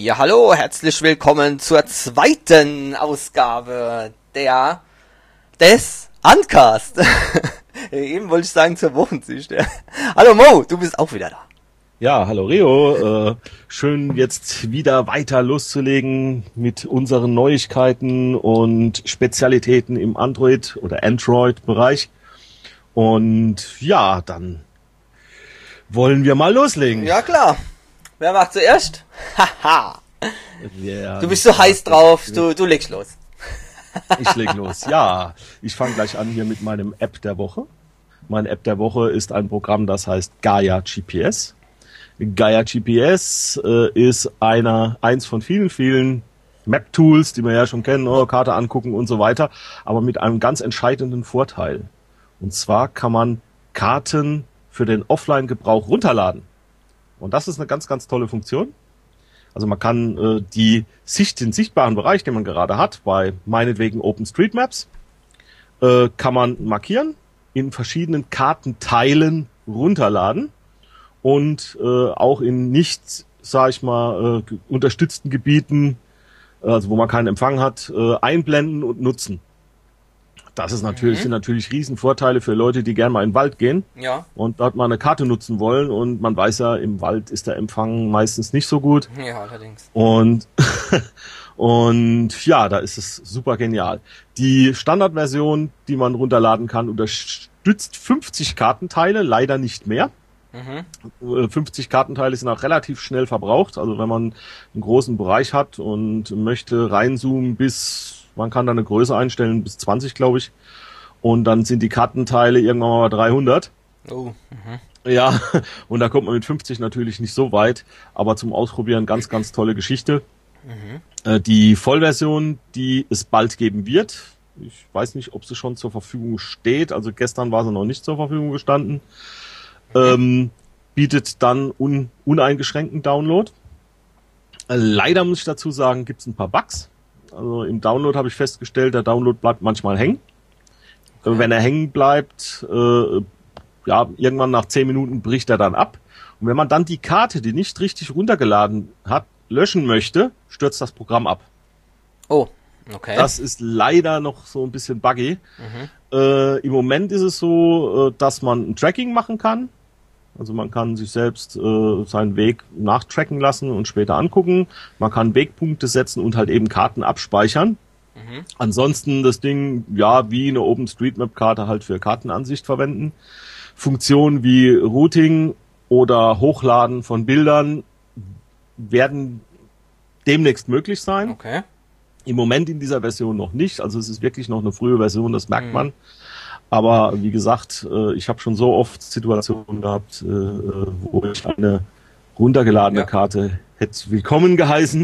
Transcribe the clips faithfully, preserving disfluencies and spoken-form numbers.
Ja, hallo, herzlich willkommen zur zweiten Ausgabe der des Uncast. Eben wollte ich sagen zur Wochensicht. Ja. Hallo Mo, du bist auch wieder da. Ja, hallo Rio. Äh, schön jetzt wieder weiter loszulegen mit unseren Neuigkeiten und Spezialitäten im Android- oder Android-Bereich. Und ja, dann wollen wir mal loslegen. Ja klar. Wer macht zuerst? Haha. Yeah, du bist so heiß drauf, du, du legst los. Ich leg los. Ja, ich fange gleich an hier mit meinem App der Woche. Meine App der Woche ist ein Programm, das heißt Gaia G P S. Gaia G P S äh, ist einer, eins von vielen, vielen Map-Tools, die wir ja schon kennen, oh, Karte angucken und so weiter, aber mit einem ganz entscheidenden Vorteil. Und zwar kann man Karten für den Offline-Gebrauch runterladen. Und das ist eine ganz, ganz tolle Funktion. Also man kann äh, die Sicht, den sichtbaren Bereich, den man gerade hat, bei meinetwegen OpenStreetMaps, äh, kann man markieren, in verschiedenen Kartenteilen runterladen und äh, auch in nicht, sag ich mal, äh, unterstützten Gebieten, also wo man keinen Empfang hat, äh, einblenden und nutzen. Das ist natürlich, mhm. sind natürlich Riesenvorteile für Leute, die gerne mal in den Wald gehen ja. und dort mal eine Karte nutzen wollen. Und man weiß ja, im Wald ist der Empfang meistens nicht so gut. Ja, allerdings. Und, und ja, da ist es super genial. Die Standardversion, die man runterladen kann, unterstützt fünfzig Kartenteile, leider nicht mehr. Mhm. fünfzig Kartenteile sind auch relativ schnell verbraucht. Also wenn man einen großen Bereich hat und möchte reinzoomen bis... Man kann da eine Größe einstellen, bis zwanzig, glaube ich. Und dann sind die Kartenteile irgendwann mal dreihundert. Oh. Mhm. Ja, und da kommt man mit fünfzig natürlich nicht so weit. Aber zum Ausprobieren ganz, ganz tolle Geschichte. Mhm. Äh, die Vollversion, die es bald geben wird. Ich weiß nicht, ob sie schon zur Verfügung steht. Also gestern war sie noch nicht zur Verfügung gestanden. Mhm. Ähm, bietet dann un, uneingeschränkten Download. Äh, leider muss ich dazu sagen, gibt es ein paar Bugs. Also im Download habe ich festgestellt, der Download bleibt manchmal hängen. Okay. Wenn er hängen bleibt, äh, ja, irgendwann nach zehn Minuten bricht er dann ab. Und wenn man dann die Karte, die nicht richtig runtergeladen hat, löschen möchte, stürzt das Programm ab. Oh, okay. Das ist leider noch so ein bisschen buggy. Mhm. Äh, im Moment ist es so, äh, dass man ein Tracking machen kann. Also man kann sich selbst äh, seinen Weg nachtracken lassen und später angucken. Man kann Wegpunkte setzen und halt eben Karten abspeichern. Mhm. Ansonsten das Ding, ja, wie eine OpenStreetMap-Karte halt für Kartenansicht verwenden. Funktionen wie Routing oder Hochladen von Bildern werden demnächst möglich sein. Okay. Im Moment in dieser Version noch nicht. Also es ist wirklich noch eine frühe Version, das merkt mhm. man. Aber wie gesagt, ich habe schon so oft Situationen gehabt, wo ich eine runtergeladene ja. Karte hätte willkommen geheißen.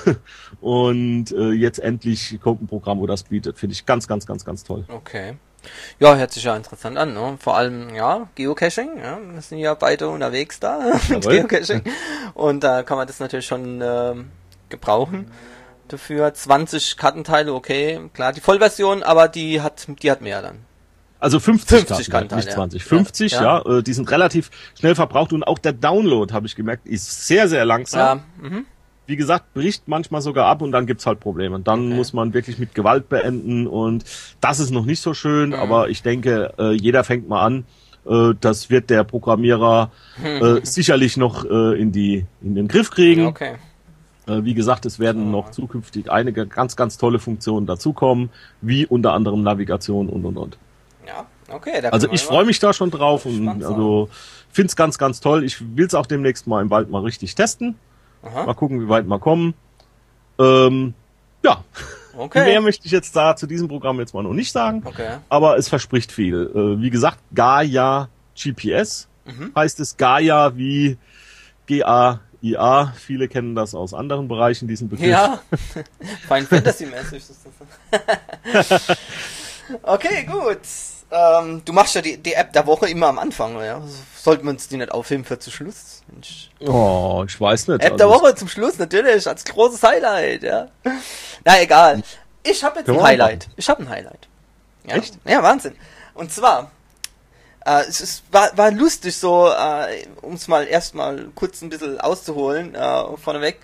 Und jetzt endlich kommt ein Programm, wo das bietet. Finde ich ganz, ganz, ganz, ganz toll. Okay. Ja, hört sich ja interessant an, ne? Vor allem, ja, Geocaching, ja, wir sind ja beide unterwegs da mit Geocaching. Und da kann man das natürlich schon äh, gebrauchen. Dafür zwanzig Kartenteile, okay, klar, die Vollversion, aber die hat, die hat mehr dann. Also fünfzig, fünfzig Karten, nicht zwanzig. Ja. fünfzig, ja. ja. Die sind relativ schnell verbraucht und auch der Download, habe ich gemerkt, ist sehr, sehr langsam. Ja. Mhm. Wie gesagt, bricht manchmal sogar ab und dann gibt's halt Probleme. Dann okay. muss man wirklich mit Gewalt beenden und das ist noch nicht so schön, mhm. aber ich denke, jeder fängt mal an. Das wird der Programmierer äh, sicherlich noch äh, in die in den Griff kriegen. Okay. Äh, wie gesagt, es werden oh. noch zukünftig einige ganz, ganz tolle Funktionen dazukommen, wie unter anderem Navigation und und und. Ja, okay. Da also ich freue mich da schon drauf und also find's ganz, ganz toll. Ich will's auch demnächst mal im Wald mal richtig testen. Aha. Mal gucken, wie weit wir kommen. Ähm, ja, okay. Mehr möchte ich jetzt da zu diesem Programm jetzt mal noch nicht sagen. Okay. Aber es verspricht viel. Äh, wie gesagt, Gaia G P S mhm. heißt es. Gaia wie G A I A. Viele kennen das aus anderen Bereichen, diesen Begriff. Ja, Final Fantasy-mäßig ist das. Okay, gut. Ähm, du machst ja die, die App der Woche immer am Anfang, ja? Sollten wir uns die nicht aufheben für zum Schluss? Mensch. Oh, ich weiß nicht. App der Woche zum Schluss, natürlich, als großes Highlight, ja. Na, egal. Ich habe jetzt ein Highlight. Ich habe ein Highlight. Ja. Echt? Ja, Wahnsinn. Und zwar, äh, es ist, war, war lustig so, äh, um es mal erstmal kurz ein bisschen auszuholen, äh, vorneweg.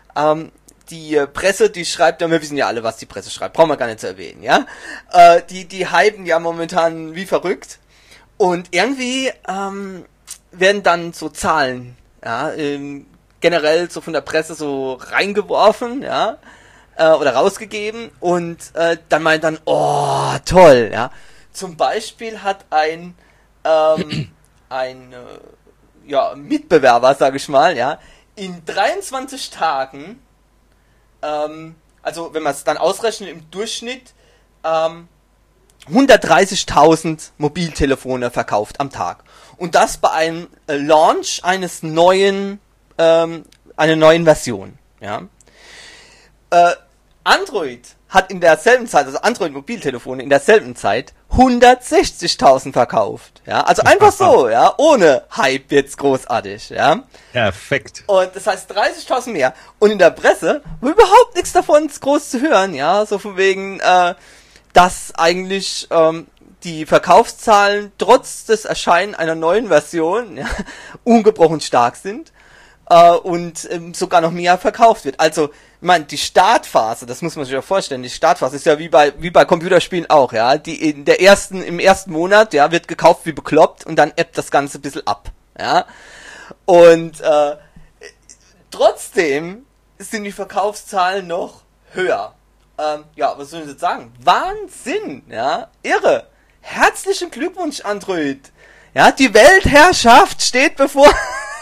ähm, die äh, Presse, die schreibt, ja, wir wissen ja alle, was die Presse schreibt, brauchen wir gar nicht zu erwähnen, ja. Äh, die, die hypen ja momentan wie verrückt. Und irgendwie ähm, werden dann so Zahlen, ja, ähm, generell so von der Presse so reingeworfen, ja, äh, oder rausgegeben. Und äh, dann meint dann, oh, toll, ja. Zum Beispiel hat ein, ähm, ein, äh, ja, Mitbewerber, sag ich mal, ja, in dreiundzwanzig Tagen, ähm, also wenn man es dann ausrechnet im Durchschnitt, ähm, hundertdreißigtausend Mobiltelefone verkauft am Tag. Und das bei einem äh, Launch eines neuen, ähm, einer neuen Version, ja. Äh, Android hat in derselben Zeit, also Android-Mobiltelefone in derselben Zeit hundertsechzigtausend verkauft, ja, also einfach so, ja, ohne Hype jetzt großartig, ja. Perfekt. Und das heißt dreißigtausend mehr. Und in der Presse war überhaupt nichts davon groß zu hören, ja, so von wegen, äh, dass eigentlich ähm, die Verkaufszahlen trotz des Erscheinen einer neuen Version ja, ungebrochen stark sind äh, und ähm, sogar noch mehr verkauft wird. Also, ich meine, die Startphase, das muss man sich ja vorstellen, die Startphase ist ja wie bei wie bei Computerspielen auch, ja, die in der ersten im ersten Monat, ja, wird gekauft wie bekloppt und dann ebbt das Ganze ein bisschen ab, ja. Und äh, trotzdem sind die Verkaufszahlen noch höher. Ähm, ja, was soll ich jetzt sagen? Wahnsinn, ja, irre. Herzlichen Glückwunsch, Android. Ja, die Weltherrschaft steht bevor.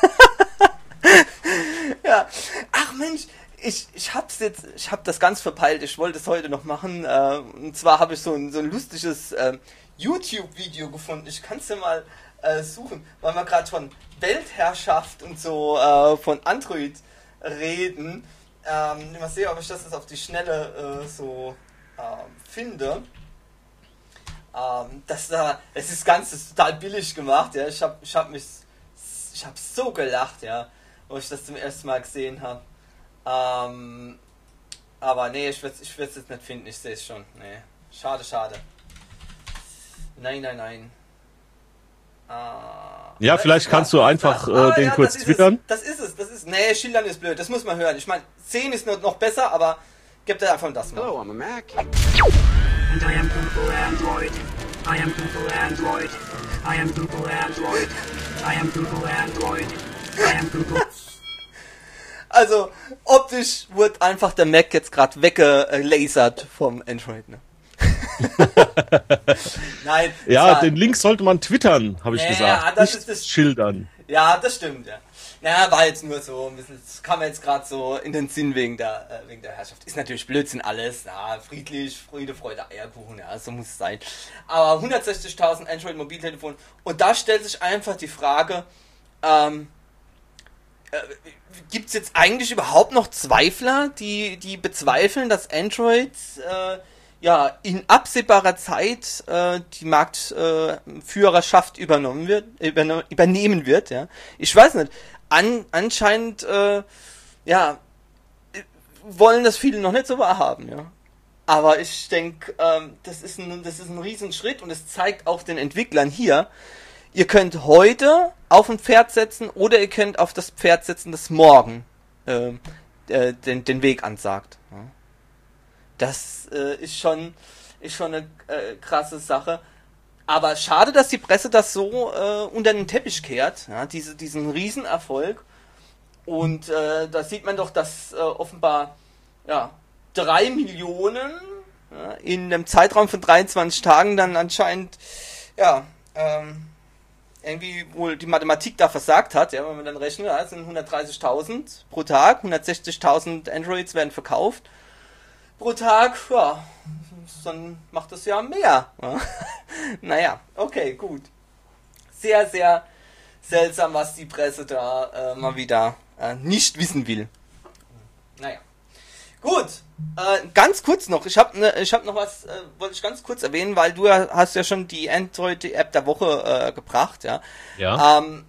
Ja, ach Mensch, ich ich hab's jetzt, ich hab das ganz verpeilt. Ich wollte es heute noch machen. Äh, und zwar habe ich so ein so ein lustiges äh, YouTube-Video gefunden. Ich kann's dir mal äh, suchen, weil wir gerade von Weltherrschaft und so äh, von Android reden. Ähm, mal sehen, ob ich das jetzt auf die Schnelle äh, so ähm, finde. Ähm, das da, es ist ganz das ist total billig gemacht, ja. Ich hab, ich hab mich, ich hab so gelacht, ja, wo ich das zum ersten Mal gesehen habe. Ähm, aber nee, ich werde, ich werde es jetzt nicht finden. Ich sehe es schon. Nee, schade, schade. Nein, nein, nein. Ah, ja, vielleicht kannst du einfach äh, ah, den ja, kurz das twittern. Das ist es, das ist nee, schildern ist blöd, das muss man hören. Ich meine, sehen ist noch besser, aber gebt dir einfach das mal. Hello, I'm a Mac. And I am Google Android. I am Google Android. I am Google Android. I am Google Android. I am Google. Also, optisch wird einfach der Mac jetzt gerade weggelasert vom Android, ne? Nein. Ja, war, den Link sollte man twittern, habe ich ja, gesagt. Das Nicht ist das, schildern. Ja, das stimmt, ja. Ja, war jetzt nur so ein bisschen, das kam jetzt gerade so in den Sinn wegen der, äh, wegen der Herrschaft. Ist natürlich Blödsinn alles, ja, friedlich, Friede, Freude, Eierkuchen, ja, so muss es sein. Aber hundertsechzigtausend Android-Mobiltelefone. Und da stellt sich einfach die Frage, ähm, äh, gibt es jetzt eigentlich überhaupt noch Zweifler, die, die bezweifeln, dass Android, äh, ja, in absehbarer Zeit äh, die Marktführerschaft äh, übernommen wird, überno- übernehmen wird, ja. Ich weiß nicht. An, anscheinend, äh, ja, wollen das viele noch nicht so wahrhaben, ja. Aber ich denke, ähm, das ist ein, das ist ein Riesenschritt und es zeigt auch den Entwicklern hier, ihr könnt heute auf ein Pferd setzen oder ihr könnt auf das Pferd setzen, das morgen äh, äh, den, den Weg ansagt. Ja. Das äh, ist schon ist schon eine äh, krasse Sache. Aber schade, dass die Presse das so äh, unter den Teppich kehrt, ja, diese, diesen Riesenerfolg. Und äh, da sieht man doch, dass äh, offenbar ja, drei Millionen ja, in einem Zeitraum von dreiundzwanzig Tagen dann anscheinend ja, ähm, irgendwie wohl die Mathematik da versagt hat, ja, wenn man dann rechnet, ja, sind hundertdreißigtausend pro Tag, hundertsechzigtausend Androids werden verkauft pro Tag, ja, dann macht das ja mehr. Ja. Naja, okay, gut. Sehr, sehr seltsam, was die Presse da äh, mal wieder äh, nicht wissen will. Naja. Gut, äh, ganz kurz noch, ich habe ne, ich hab noch was, äh, wollte ich ganz kurz erwähnen, weil du hast ja schon die Android-App der Woche äh, gebracht, ja. Ja. Ähm,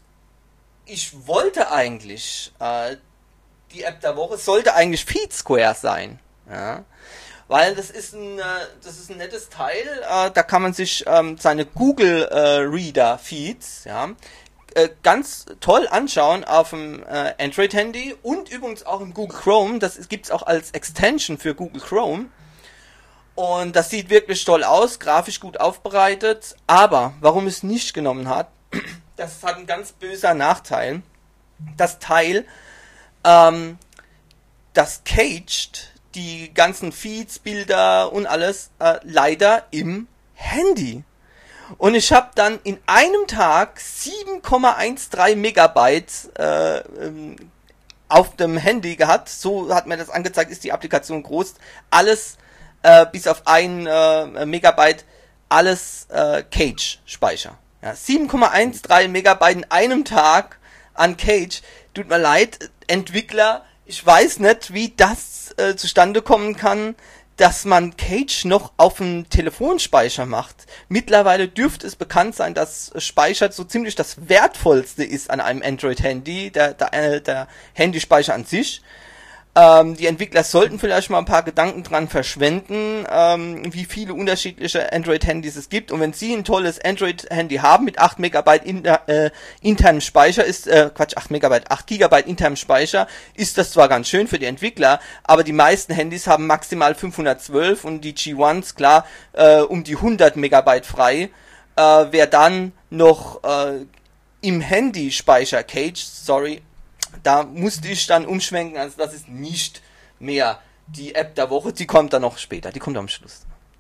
ich wollte eigentlich, äh, die App der Woche sollte eigentlich FeedSquare sein, ja. Weil das ist ein, äh, das ist ein nettes Teil, äh, da kann man sich ähm, seine Google äh, Reader Feeds, ja, äh, ganz toll anschauen auf dem äh, Android-Handy und übrigens auch im Google Chrome. Das gibt's auch als Extension für Google Chrome. Und das sieht wirklich toll aus, grafisch gut aufbereitet. Aber warum es nicht genommen hat, das hat ein ganz böser Nachteil. Das Teil, ähm, das caged die ganzen Feeds, Bilder und alles äh, leider im Handy. Und ich habe dann in einem Tag sieben Komma dreizehn Megabyte äh, ähm, auf dem Handy gehabt. So hat mir das angezeigt, ist die Applikation groß. Alles äh, bis auf ein äh, Megabyte, alles äh, Cage-Speicher. Ja, sieben Komma dreizehn Megabyte in einem Tag an Cage. Tut mir leid, Entwickler, ich weiß nicht, wie das äh, zustande kommen kann, dass man Cage noch auf dem Telefonspeicher macht. Mittlerweile dürfte es bekannt sein, dass Speicher so ziemlich das Wertvollste ist an einem Android-Handy, der, der, der Handyspeicher an sich. Ähm, die Entwickler sollten vielleicht mal ein paar Gedanken dran verschwenden, ähm, wie viele unterschiedliche Android-Handys es gibt. Und wenn Sie ein tolles Android-Handy haben mit acht Megabyte inter, äh, internem Speicher, ist, äh, Quatsch, acht Megabyte, acht Gigabyte internem Speicher, ist das zwar ganz schön für die Entwickler, aber die meisten Handys haben maximal fünfhundertzwölf und die G eins, klar, äh, um die hundert Megabyte frei. Äh, wer dann noch äh, im Handyspeicher Cage, sorry, da musste ich dann umschwenken, also das ist nicht mehr die App der Woche, die kommt dann noch später, die kommt am Schluss.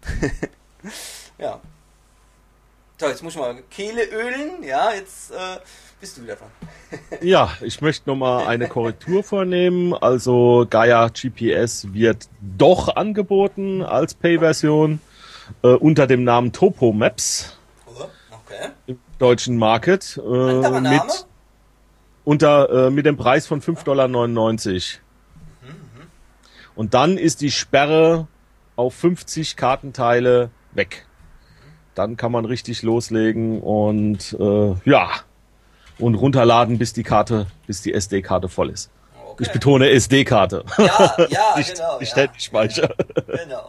Ja. So, jetzt muss ich mal Kehle ölen, ja, jetzt äh, bist du wieder dran. Ja, ich möchte nochmal eine Korrektur vornehmen, also Gaia G P S wird doch angeboten als Pay-Version äh, unter dem Namen Topo Maps okay. im deutschen Market. Äh, Anderer Name? Mit Unter, äh, mit dem Preis von fünf Komma neunundneunzig Dollar. Mhm, und dann ist die Sperre auf fünfzig Kartenteile weg. Dann kann man richtig loslegen und äh, ja und runterladen, bis die Karte, bis die S D-Karte voll ist. Okay. Ich betone S D-Karte. Ja, ja, nicht, genau. Nicht ja, Handyspeicher. Genau.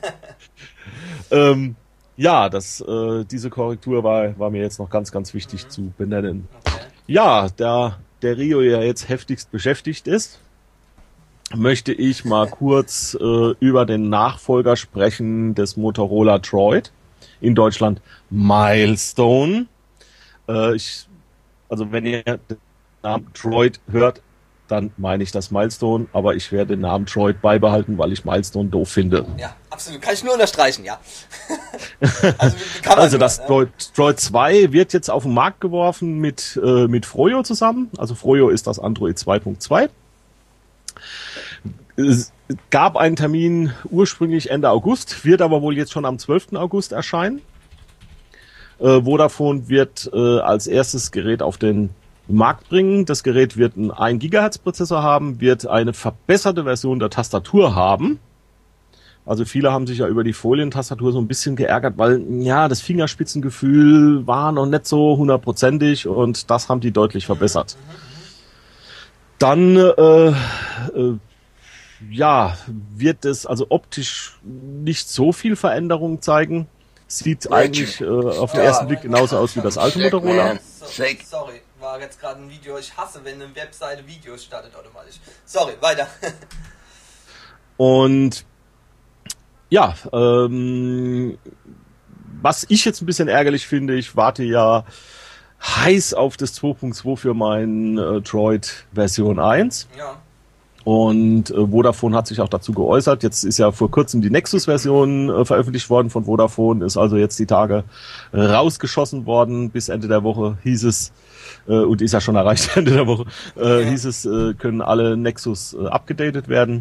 ähm, ja, das, äh, diese Korrektur war, war mir jetzt noch ganz, ganz wichtig mhm. zu benennen. Okay. Ja, da der Rio ja jetzt heftigst beschäftigt ist, möchte ich mal kurz äh, über den Nachfolger sprechen des Motorola Droid, in Deutschland Milestone. Äh, ich, also wenn ihr den Namen Droid hört, dann meine ich das Milestone, aber ich werde den Namen Droid beibehalten, weil ich Milestone doof finde. Ja, absolut. Kann ich nur unterstreichen, ja. also kann man also das ne? Droid, Droid zwei wird jetzt auf den Markt geworfen mit, äh, mit Froyo zusammen. Also Froyo ist das Android zwei Punkt zwei. Es gab einen Termin ursprünglich Ende August, wird aber wohl jetzt schon am zwölften August erscheinen. Äh, Vodafone wird äh, als erstes Gerät auf den Markt bringen. Das Gerät wird einen ein Gigahertz Prozessor haben, wird eine verbesserte Version der Tastatur haben. Also viele haben sich ja über die Folientastatur so ein bisschen geärgert, weil ja das Fingerspitzengefühl war noch nicht so hundertprozentig und das haben die deutlich verbessert. Dann äh, äh, ja wird es also optisch nicht so viel Veränderung zeigen. Sieht eigentlich äh, auf den ersten Blick genauso aus wie das alte Motorola. Sorry. War jetzt gerade ein Video, ich hasse, wenn eine Webseite Videos startet automatisch. Sorry, weiter. Und ja, ähm, was ich jetzt ein bisschen ärgerlich finde, ich warte ja heiß auf das zwei Punkt zwei für mein äh, Droid Version eins. Ja. Und äh, Vodafone hat sich auch dazu geäußert. Jetzt ist ja vor kurzem die Nexus-Version äh, veröffentlicht worden von Vodafone, ist also jetzt die Tage äh, rausgeschossen worden. Bis Ende der Woche hieß es, äh, und ist ja schon erreicht Ende der Woche, äh, ja. hieß es, äh, können alle Nexus äh, abgedatet werden.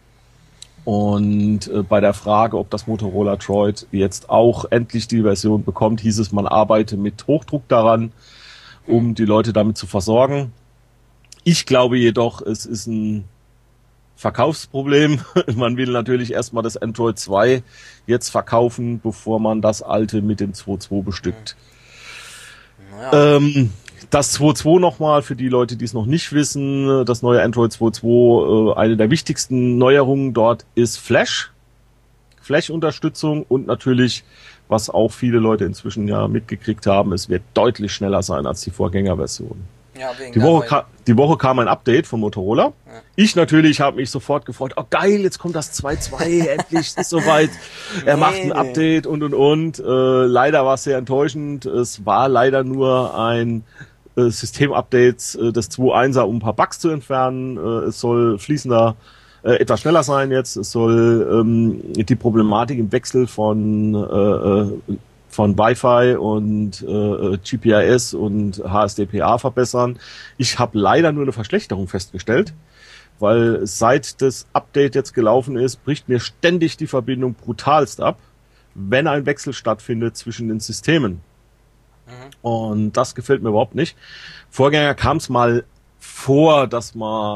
Und äh, bei der Frage, ob das Motorola Droid jetzt auch endlich die Version bekommt, hieß es, man arbeite mit Hochdruck daran, um die Leute damit zu versorgen. Ich glaube jedoch, es ist ein Verkaufsproblem. Man will natürlich erstmal das Android zwei jetzt verkaufen, bevor man das alte mit dem zwei Punkt zwei bestückt. Naja. Ähm, das zwei Punkt zwei nochmal für die Leute, die es noch nicht wissen, das neue Android zwei Punkt zwei, äh, eine der wichtigsten Neuerungen dort ist Flash. Flash-Unterstützung und natürlich, was auch viele Leute inzwischen ja mitgekriegt haben, es wird deutlich schneller sein als die Vorgängerversion. Ja, wegen die, Woche ka- die Woche kam ein Update von Motorola. Ja. Ich natürlich habe mich sofort gefreut, oh geil, jetzt kommt das zwei Punkt zwei, endlich ist soweit. Er nee, macht ein nee. Update und und und. Äh, leider war es sehr enttäuschend. Es war leider nur ein äh, Systemupdate äh, des zwei Punkt eins um ein paar Bugs zu entfernen. Äh, es soll fließender, äh, etwas schneller sein jetzt. Es soll ähm, die Problematik im Wechsel von äh, von Wi-Fi und äh, G P R S und H S D P A verbessern. Ich habe leider nur eine Verschlechterung festgestellt, weil seit das Update jetzt gelaufen ist, bricht mir ständig die Verbindung brutalst ab, wenn ein Wechsel stattfindet zwischen den Systemen. Mhm. Und das gefällt mir überhaupt nicht. Vorgänger kam es mal vor, dass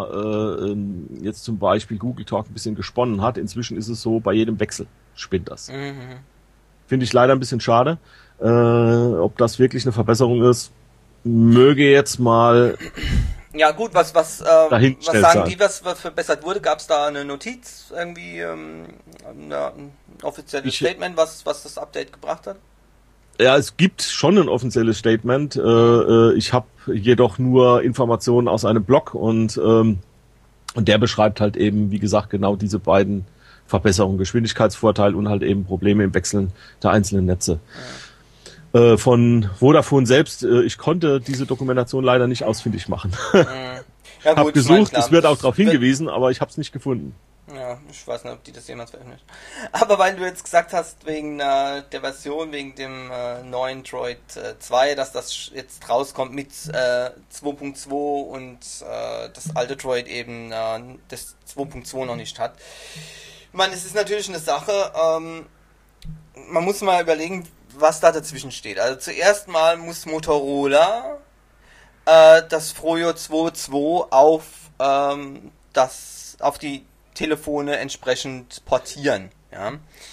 man äh, jetzt zum Beispiel Google Talk ein bisschen gesponnen hat. Inzwischen ist es so, bei jedem Wechsel spinnt das. Mhm. Finde ich leider ein bisschen schade. Äh, ob das wirklich eine Verbesserung ist, möge jetzt mal ja gut, was was, äh, was sagen sein. Die, was, was verbessert wurde? Gab es da eine Notiz, irgendwie ähm, eine, ein offizielles ich, Statement, was, was das Update gebracht hat? Ja, es gibt schon ein offizielles Statement. Äh, ich habe jedoch nur Informationen aus einem Blog und, ähm, und der beschreibt halt eben, wie gesagt, genau diese beiden Verbesserung, Geschwindigkeitsvorteil und halt eben Probleme im Wechseln der einzelnen Netze. Ja. Äh, von Vodafone selbst, äh, ich konnte diese Dokumentation leider nicht ausfindig machen. Ja, gut, hab gesucht, ich mein, klar, es wird auch darauf hingewiesen, aber ich habe es nicht gefunden. Ja, ich weiß nicht, ob die das jemals veröffentlicht. Aber weil du jetzt gesagt hast, wegen äh, der Version, wegen dem äh, neuen Droid äh, zwei, dass das jetzt rauskommt mit äh, zwei Punkt zwei und äh, das alte Droid eben äh, das zwei Punkt zwei noch nicht hat. Ich meine, es ist natürlich eine Sache, ähm, man muss mal überlegen, was da dazwischen steht. Also zuerst mal muss Motorola äh, das Froyo zwei Punkt zwei auf, ähm, das, auf die Telefone entsprechend portieren. Ja?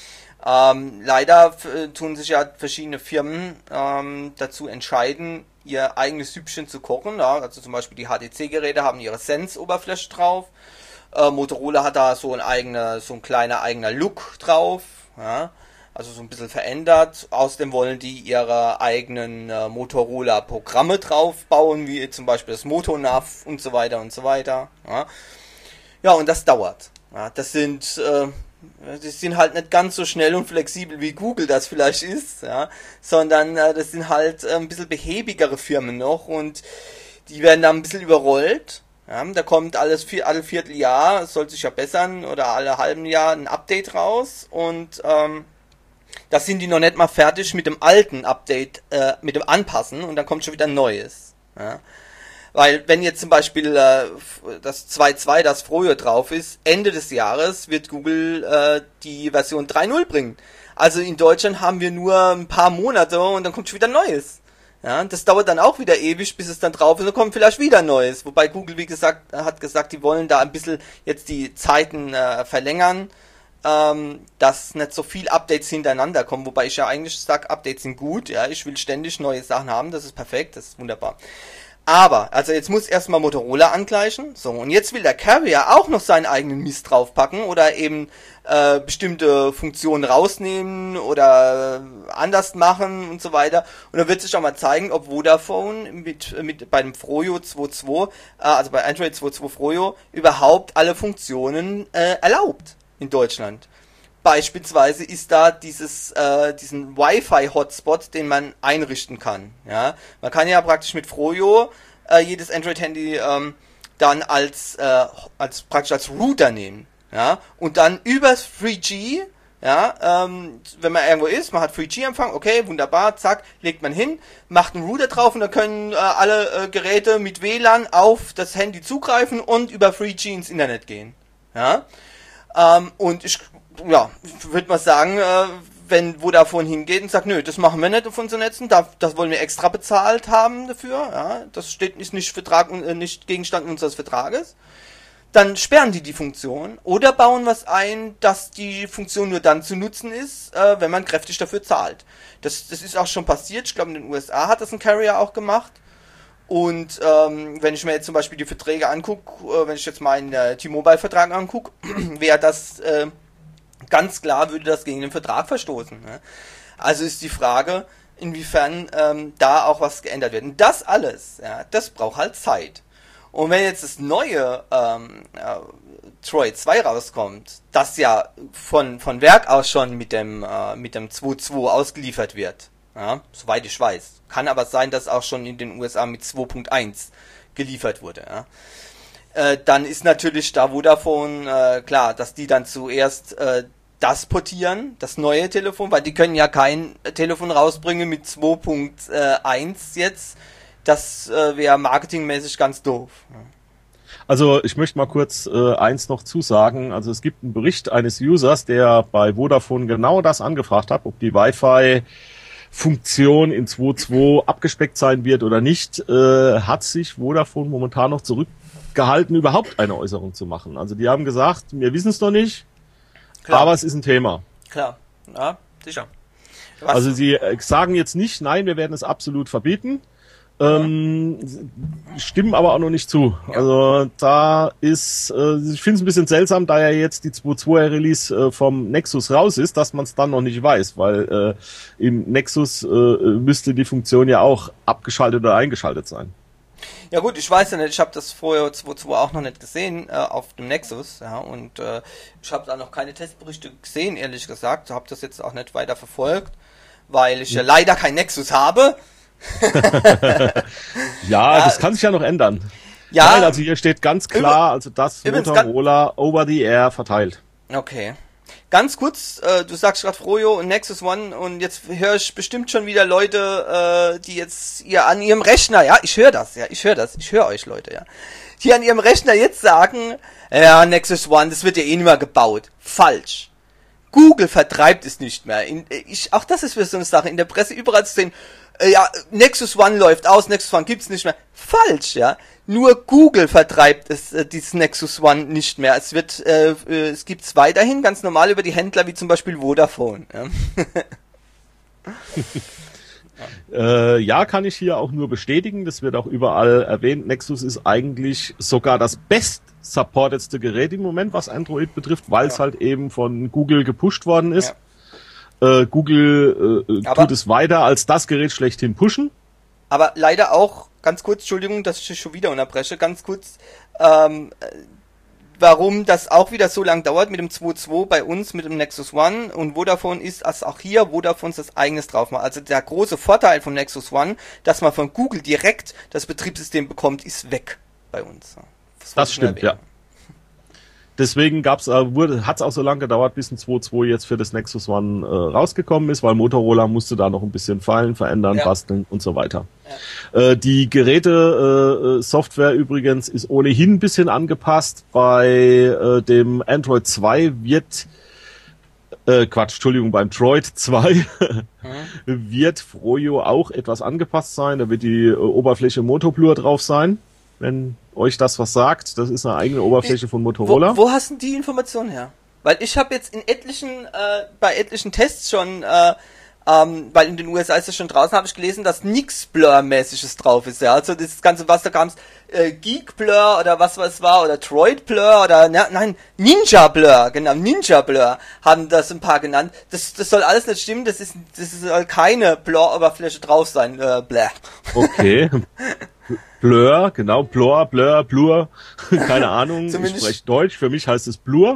Ähm, leider f- tun sich ja verschiedene Firmen ähm, dazu entscheiden, ihr eigenes Süppchen zu kochen. Ja? Also zum Beispiel die H T C-Geräte haben ihre Sense-Oberfläche drauf. Äh, Motorola hat da so ein eigener, so ein kleiner eigener Look drauf, ja, also so ein bisschen verändert. Außerdem wollen die ihre eigenen äh, Motorola-Programme drauf bauen, wie zum Beispiel das Motonav und so weiter und so weiter. Ja, ja und das dauert. Ja, das sind, äh, die sind halt nicht ganz so schnell und flexibel wie Google das vielleicht ist, ja, sondern äh, das sind halt äh, ein bisschen behäbigere Firmen noch und die werden da ein bisschen überrollt. Ja, da kommt alles vier, alle Vierteljahr, es soll sich ja bessern, oder alle halben Jahr ein Update raus und ähm, da sind die noch nicht mal fertig mit dem alten Update, äh, mit dem Anpassen und dann kommt schon wieder ein neues. Ja. Weil wenn jetzt zum Beispiel äh, das zwei Punkt zwei, das Froyo drauf ist, Ende des Jahres wird Google äh, die Version drei Punkt null bringen. Also in Deutschland haben wir nur ein paar Monate und dann kommt schon wieder Neues. Ja, das dauert dann auch wieder ewig, bis es dann drauf ist, und dann kommt vielleicht wieder Neues. Wobei Google, wie gesagt, hat gesagt, die wollen da ein bisschen jetzt die Zeiten äh, verlängern, ähm, dass nicht so viel Updates hintereinander kommen. Wobei ich ja eigentlich sage, Updates sind gut, ja, ich will ständig neue Sachen haben, das ist perfekt, das ist wunderbar. Aber, also jetzt muss erstmal Motorola angleichen, so, und jetzt will der Carrier auch noch seinen eigenen Mist draufpacken oder eben äh, bestimmte Funktionen rausnehmen oder anders machen und so weiter. Und dann wird sich auch mal zeigen, ob Vodafone mit, mit bei dem Froyo zwei Punkt zwei, äh, also bei Android zwei Punkt zwei Froyo, überhaupt alle Funktionen äh, erlaubt in Deutschland. Beispielsweise ist da dieses äh, diesen Wi-Fi-Hotspot, den man einrichten kann. Ja, man kann ja praktisch mit Froyo äh, jedes Android-Handy ähm, dann als äh, als praktisch als Router nehmen. Ja, und dann übers drei G, ja, ähm, wenn man irgendwo ist, man hat drei G-Empfang, okay, wunderbar, zack, legt man hin, macht einen Router drauf und dann können äh, alle äh, Geräte mit W L A N auf das Handy zugreifen und über drei G ins Internet gehen. Ja, ähm, und ich ja, würde mal sagen, äh, wenn Vodafone hingeht und sagt, nö, das machen wir nicht auf unseren Netzen, da, das wollen wir extra bezahlt haben dafür, ja, das steht ist nicht Vertrag und äh, nicht Gegenstand unseres Vertrages, dann sperren die die Funktion oder bauen was ein, dass die Funktion nur dann zu nutzen ist, äh, wenn man kräftig dafür zahlt. Das, das ist auch schon passiert, ich glaube in den U S A hat das ein Carrier auch gemacht. Und ähm, wenn ich mir jetzt zum Beispiel die Verträge angucke, äh, wenn ich jetzt meinen äh, T-Mobile-Vertrag angucke, wäre das äh, ganz klar, würde das gegen den Vertrag verstoßen. Ne? Also ist die Frage, inwiefern ähm, da auch was geändert wird. Und das alles, ja, das braucht halt Zeit. Und wenn jetzt das neue ähm, äh, Droid zwei rauskommt, das ja von von Werk aus schon mit dem äh, mit dem zwei Punkt zwei ausgeliefert wird, ja, soweit ich weiß. Kann aber sein, dass auch schon in den U S A mit zwei Punkt eins geliefert wurde. Ja. Äh, dann ist natürlich da Vodafone äh, klar, dass die dann zuerst äh, das portieren, das neue Telefon, weil die können ja kein Telefon rausbringen mit zwei Punkt eins jetzt. Das äh, wäre marketingmäßig ganz doof. Also ich möchte mal kurz äh, eins noch zusagen. Also es gibt einen Bericht eines Users, der bei Vodafone genau das angefragt hat, ob die Wi-Fi-Funktion in zwei Punkt zwei abgespeckt sein wird oder nicht, äh, hat sich Vodafone momentan noch zurückgehalten, überhaupt eine Äußerung zu machen. Also die haben gesagt, wir wissen es noch nicht, klar, aber es ist ein Thema. Klar, ja, sicher. Was? Also sie äh, sagen jetzt nicht, nein, wir werden es absolut verbieten. Ähm, stimmen aber auch noch nicht zu. Ja. Also da ist, äh, ich finde es ein bisschen seltsam, da ja jetzt die zwei Punkt zwei Release äh, vom Nexus raus ist, dass man es dann noch nicht weiß, weil äh, im Nexus äh, müsste die Funktion ja auch abgeschaltet oder eingeschaltet sein. Ja gut, ich weiß ja nicht, ich habe das vorher zwei Punkt zwei auch noch nicht gesehen äh, auf dem Nexus, ja, und äh, ich habe da noch keine Testberichte gesehen, ehrlich gesagt, habe das jetzt auch nicht weiter verfolgt, weil ich ja, ja leider kein Nexus habe. ja, ja, das kann sich ja noch ändern. Ja, Nein, also hier steht ganz klar, also das Motorola over the air verteilt. Okay. Ganz kurz, äh, du sagst gerade Froyo und Nexus One und jetzt höre ich bestimmt schon wieder Leute, äh, die jetzt ihr an ihrem Rechner, ja, ich höre das, ja, ich höre das, ich höre euch Leute, ja, die an ihrem Rechner jetzt sagen, ja, Nexus One, das wird ja eh nicht mehr gebaut. Falsch. Google vertreibt es nicht mehr. In, ich, auch das ist für so eine Sache, in der Presse überall zu sehen, ja, Nexus One läuft aus, Nexus One gibt's nicht mehr. Falsch, ja. Nur Google vertreibt es, äh, dieses Nexus One nicht mehr. Es wird, äh, äh, es gibt's weiterhin ganz normal über die Händler wie zum Beispiel Vodafone. Ja. äh, ja, kann ich hier auch nur bestätigen. Das wird auch überall erwähnt. Nexus ist eigentlich sogar das best supportedste Gerät im Moment, was Android betrifft, weil es ja. halt eben von Google gepusht worden ist. Ja. Google äh, aber, tut es weiter als das Gerät schlechthin pushen. Aber leider auch, ganz kurz, Entschuldigung, dass ich dich schon wieder unterbreche, ganz kurz, ähm, warum das auch wieder so lang dauert mit dem zwei Punkt zwei bei uns, mit dem Nexus One und Vodafone ist, als auch hier Vodafone das eigenes drauf macht. Also der große Vorteil vom Nexus One, dass man von Google direkt das Betriebssystem bekommt, ist weg bei uns. Das, das stimmt, ja. Deswegen gab's, äh, wurde, hat's auch so lange gedauert, bis ein zwei Punkt zwei jetzt für das Nexus One äh, rausgekommen ist, weil Motorola musste da noch ein bisschen feilen, verändern, ja. basteln und so weiter. Ja. Äh, die Geräte-Software äh, übrigens ist ohnehin ein bisschen angepasst. Bei äh, dem Android zwei wird, äh, Quatsch, Entschuldigung, beim Droid zwei mhm. wird Froyo auch etwas angepasst sein. Da wird die äh, Oberfläche Motoblur drauf sein, wenn euch das was sagt. Das ist eine eigene Oberfläche von Motorola. Wo, wo hast du die Information her? Weil ich habe jetzt in etlichen, äh, bei etlichen Tests schon, äh, ähm, weil in den U S A ist das schon draußen, habe ich gelesen, dass nix Blur-mäßiges drauf ist. Ja, also das ganze, was da kam, äh, Geek Blur oder was was war oder Droid Blur oder na, nein Ninja Blur, genau Ninja Blur haben das ein paar genannt. Das das soll alles nicht stimmen. Das ist das soll keine Blur-Oberfläche drauf sein. Äh, Blur. Okay. Blur, genau, Blur, Blur, Blur, keine Ahnung, ich spreche Deutsch, für mich heißt es Blur.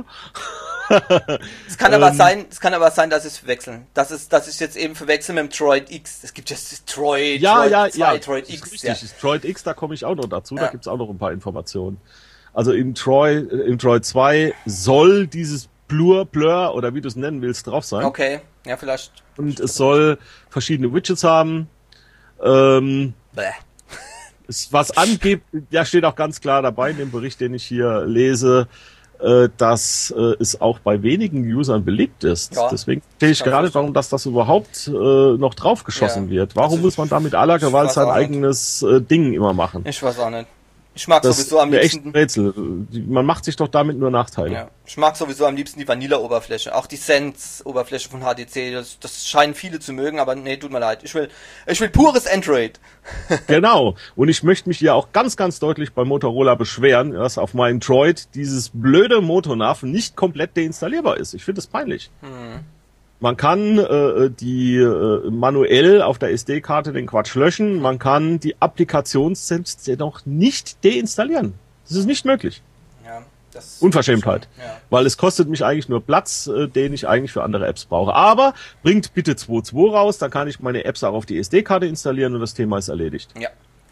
Es kann aber ähm, sein, es kann aber sein, dass ich es verwechseln. Das ist, dass ich jetzt eben verwechseln mit dem Droid X. Es gibt jetzt das Droid, ja, Droid ja, zwei, ja, Droid X. Richtig, ja. Das Droid X, da komme ich auch noch dazu, ja. Da gibt's auch noch ein paar Informationen. Also im Droid, im Droid zwei soll dieses Blur, Blur oder wie du es nennen willst, drauf sein. Okay, ja, vielleicht. Und es soll verschiedene Widgets haben. Ähm, Bäh. Was angibt, ja, steht auch ganz klar dabei in dem Bericht, den ich hier lese, äh, dass äh, es auch bei wenigen Usern beliebt ist. Ja, deswegen verstehe ich gar nicht, warum das, das überhaupt äh, noch draufgeschossen ja. wird. Warum also, muss man da mit aller Gewalt sein eigenes äh, Ding immer machen? Ich weiß auch nicht. Ich mag das sowieso am liebsten... Echt ein Rätsel. Man macht sich doch damit nur Nachteile. Ja. Ich mag sowieso am liebsten die Vanilla-Oberfläche. Auch die Sense-Oberfläche von H T C. Das, das scheinen viele zu mögen, aber nee, tut mir leid. Ich will, ich will pures Android. Genau. Und ich möchte mich hier auch ganz, ganz deutlich bei Motorola beschweren, dass auf meinem Droid dieses blöde Motornav nicht komplett deinstallierbar ist. Ich finde es peinlich. Hm. Man kann äh, die äh, manuell auf der S D-Karte den Quatsch löschen. Man kann die Applikation selbst jedoch nicht deinstallieren. Das ist nicht möglich. Ja, das Unverschämtheit. Ja. Weil es kostet mich eigentlich nur Platz, äh, den ich eigentlich für andere Apps brauche. Aber bringt bitte zwei Punkt zwei raus, dann kann ich meine Apps auch auf die S D-Karte installieren und das Thema ist erledigt. Ja.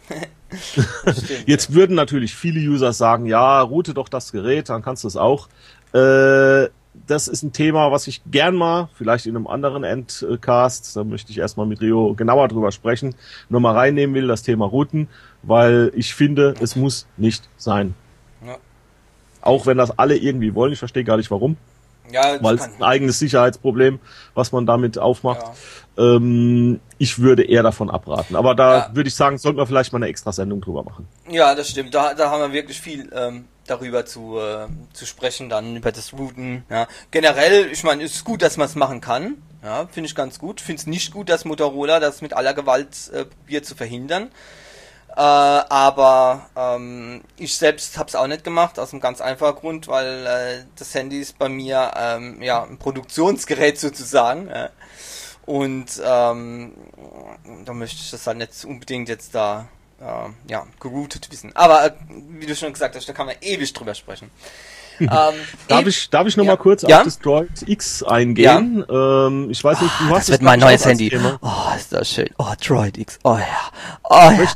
Stimmt, Jetzt ja. würden natürlich viele User sagen, ja, route doch das Gerät, dann kannst du es auch. Äh, Das ist ein Thema, was ich gern mal, vielleicht in einem anderen Endcast, da möchte ich erstmal mit Rio genauer drüber sprechen, nochmal reinnehmen will, das Thema Routen, weil ich finde, es muss nicht sein. Ja. Auch wenn das alle irgendwie wollen, ich verstehe gar nicht warum. Ja, weil es ein eigenes Sicherheitsproblem, was man damit aufmacht. Ja. Ähm, ich würde eher davon abraten. Aber da ja. würde ich sagen, sollten wir vielleicht mal eine extra Sendung drüber machen. Ja, das stimmt. Da, da haben wir wirklich viel ähm, darüber zu äh, zu sprechen, dann über das Routen. Ja. Generell, ich meine, es ist gut, dass man es machen kann. Ja, finde ich ganz gut. Finde es nicht gut, dass Motorola das mit aller Gewalt äh, probiert zu verhindern. Äh, aber ähm, ich selbst habe es auch nicht gemacht, aus einem ganz einfachen Grund, weil äh, das Handy ist bei mir ähm, ja ein Produktionsgerät sozusagen. Äh, und ähm, da möchte ich das halt nicht unbedingt jetzt da äh, ja geroutet wissen. Aber äh, wie du schon gesagt hast, da kann man ewig drüber sprechen. ähm, darf ich darf ich noch ja. mal kurz ja? auf das Droid X eingehen? Ja. Ähm, ich weiß nicht, du oh, hast das wird mein neues Handy. Thema. Oh, ist das schön. Oh, Droid X. Oh ja. Oh ja.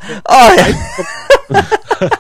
Oh ja.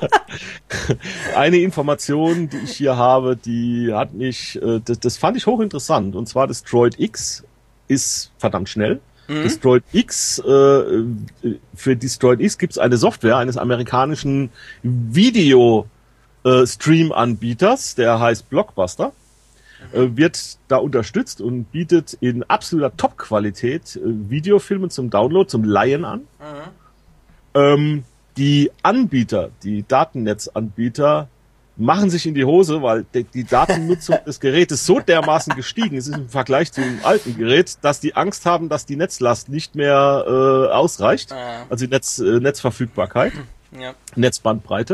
Eine Information, die ich hier habe, die hat mich, äh, das, das fand ich hochinteressant. Und zwar das Droid X ist verdammt schnell. Mhm. Das Droid X, äh, für das Droid X gibt es eine Software eines amerikanischen Video Äh, Stream-Anbieters, der heißt Blockbuster, äh, wird da unterstützt und bietet in absoluter Top-Qualität äh, Videofilme zum Download, zum Leihen an. Mhm. Ähm, die Anbieter, die Datennetzanbieter, machen sich in die Hose, weil die, die Datennutzung des Gerätes so dermaßen gestiegen ist im Vergleich zum alten Gerät, dass die Angst haben, dass die Netzlast nicht mehr äh, ausreicht, mhm. also die Netz, äh, Netzverfügbarkeit. Ja. Netzbandbreite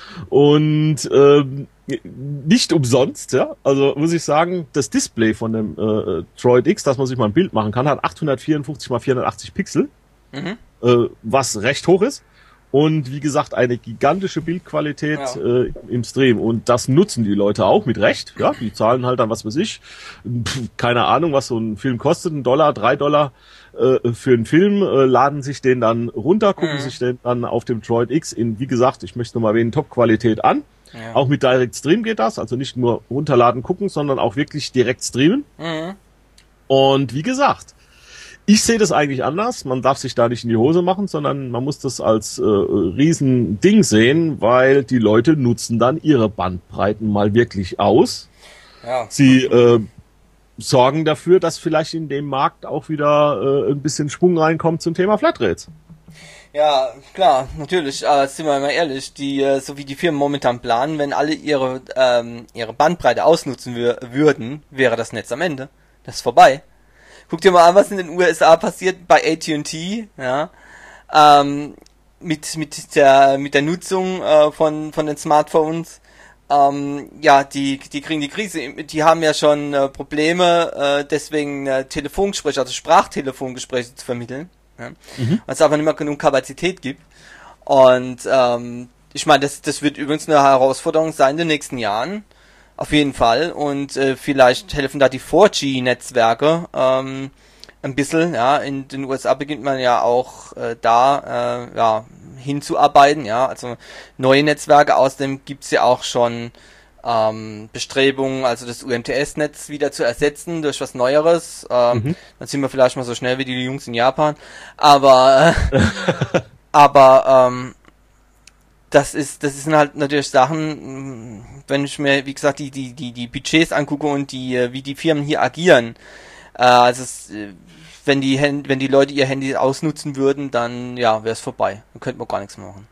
und ähm, nicht umsonst, ja, also muss ich sagen, das Display von dem äh, Droid X, dass man sich mal ein Bild machen kann, hat achthundertvierundfünfzig mal vierhundertachtzig Pixel, mhm. äh, was recht hoch ist und wie gesagt eine gigantische Bildqualität ja. äh, im Stream und das nutzen die Leute auch mit Recht, ja, die zahlen halt dann, was weiß ich, pf, keine Ahnung, was so ein Film kostet, ein Dollar, drei Dollar für einen Film, äh, laden sich den dann runter, gucken mhm. sich den dann auf dem Droid X in, wie gesagt, ich möchte nochmal erwähnen, Top-Qualität an. Ja. Auch mit Direct Stream geht das, also nicht nur runterladen, gucken, sondern auch wirklich direkt streamen. Mhm. Und wie gesagt, ich sehe das eigentlich anders. Man darf sich da nicht in die Hose machen, sondern man muss das als äh, Riesending sehen, weil die Leute nutzen dann ihre Bandbreiten mal wirklich aus. Ja. Sie äh, sorgen dafür, dass vielleicht in dem Markt auch wieder äh, ein bisschen Schwung reinkommt zum Thema Flatrates. Ja, klar, natürlich, aber sind wir mal ehrlich, die, äh, so wie die Firmen momentan planen, wenn alle ihre ähm, ihre Bandbreite ausnutzen wür- würden, wäre das Netz am Ende. Das ist vorbei. Guck dir mal an, was in den U S A passiert bei A T and T, ja, ähm, mit mit der mit der Nutzung äh, von von den Smartphones. Ähm, ja, die die kriegen die Krise, die haben ja schon äh, Probleme, äh, deswegen äh, Telefongespräche, also Sprachtelefongespräche zu vermitteln, ja? Mhm. Weil es einfach nicht mehr genug Kapazität gibt. Und ähm, ich meine, das das wird übrigens eine Herausforderung sein in den nächsten Jahren, auf jeden Fall. Und äh, vielleicht helfen da die vier G Netzwerke ähm, ein bisschen. Ja, in den U S A beginnt man ja auch äh, da äh, ja hinzuarbeiten, ja, also neue Netzwerke, außerdem gibt's ja auch schon ähm, Bestrebungen, also das U M T S-Netz wieder zu ersetzen durch was Neueres, ähm, mhm. dann sind wir vielleicht mal so schnell wie die Jungs in Japan, aber äh, aber ähm, das ist, das sind halt natürlich Sachen, wenn ich mir, wie gesagt, die die die die Budgets angucke und die wie die Firmen hier agieren, äh, also es, wenn die Hand, wenn die Leute ihr Handy ausnutzen würden, dann ja, wäre es vorbei. Dann könnte man gar nichts machen.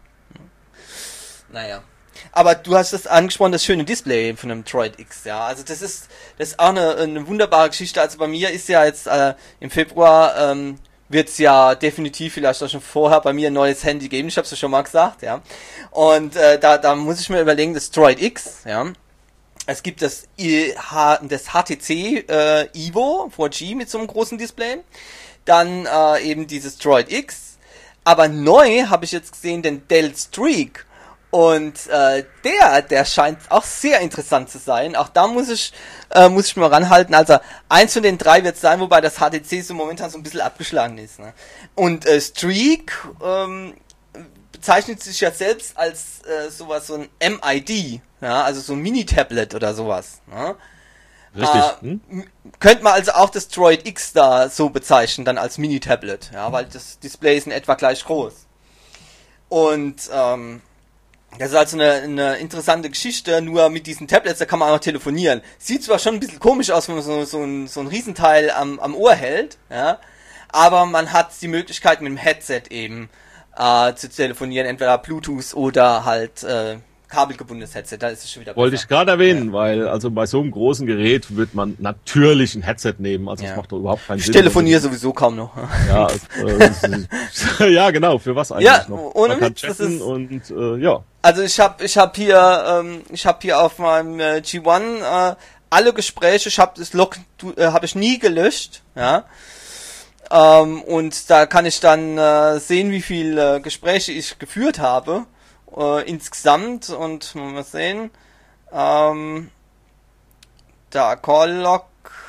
Naja. Aber du hast das angesprochen, das schöne Display von einem Droid X, ja. Also das ist das ist auch eine, eine wunderbare Geschichte. Also bei mir ist ja jetzt äh, im Februar ähm, wird es ja definitiv vielleicht auch schon vorher bei mir ein neues Handy geben. Ich habe es ja schon mal gesagt, ja. Und äh, da da muss ich mir überlegen, das Droid X, ja. Es gibt das, I H, das H T C äh, Evo vier G mit so einem großen Display. Dann äh, eben dieses Droid X. Aber neu habe ich jetzt gesehen den Dell Streak. Und äh, der, der scheint auch sehr interessant zu sein. Auch da muss ich äh, muss ich mal ranhalten. Also eins von den drei wird es sein, wobei das H T C so momentan so ein bisschen abgeschlagen ist. Ne? Und äh, Streak ähm, bezeichnet sich ja selbst als äh, sowas, so ein M I D, ja, also so ein Mini-Tablet oder sowas. Ne? Richtig. Äh, hm? Könnte man also auch das Droid X da so bezeichnen, dann als Mini-Tablet, ja, weil das Display ist in etwa gleich groß. Und ähm, das ist also eine, eine interessante Geschichte, nur mit diesen Tablets, da kann man auch noch telefonieren. Sieht zwar schon ein bisschen komisch aus, wenn man so, so, ein, so ein Riesenteil am, am Ohr hält, ja, aber man hat die Möglichkeit mit dem Headset eben äh, zu telefonieren, entweder Bluetooth oder halt äh, kabelgebundenes Headset, da ist es schon wieder besser. Wollte ich gerade erwähnen, ja. Weil also bei so einem großen Gerät wird man natürlich ein Headset nehmen, also ja. Das macht doch überhaupt keinen ich Sinn. Ich telefoniere sowieso kaum noch. Ja, äh, ja genau, für was eigentlich ja, noch? Ohne man kann Witz, chatten das ist, und äh, ja. Also ich habe ich hab hier ähm, ich habe hier auf meinem äh, G eins äh, alle Gespräche, ich habe das Log äh, habe ich nie gelöscht, ja. Ähm, und da kann ich dann äh, sehen, wie viele äh, Gespräche ich geführt habe. Uh, insgesamt und mal sehen, ähm, da Call-Log,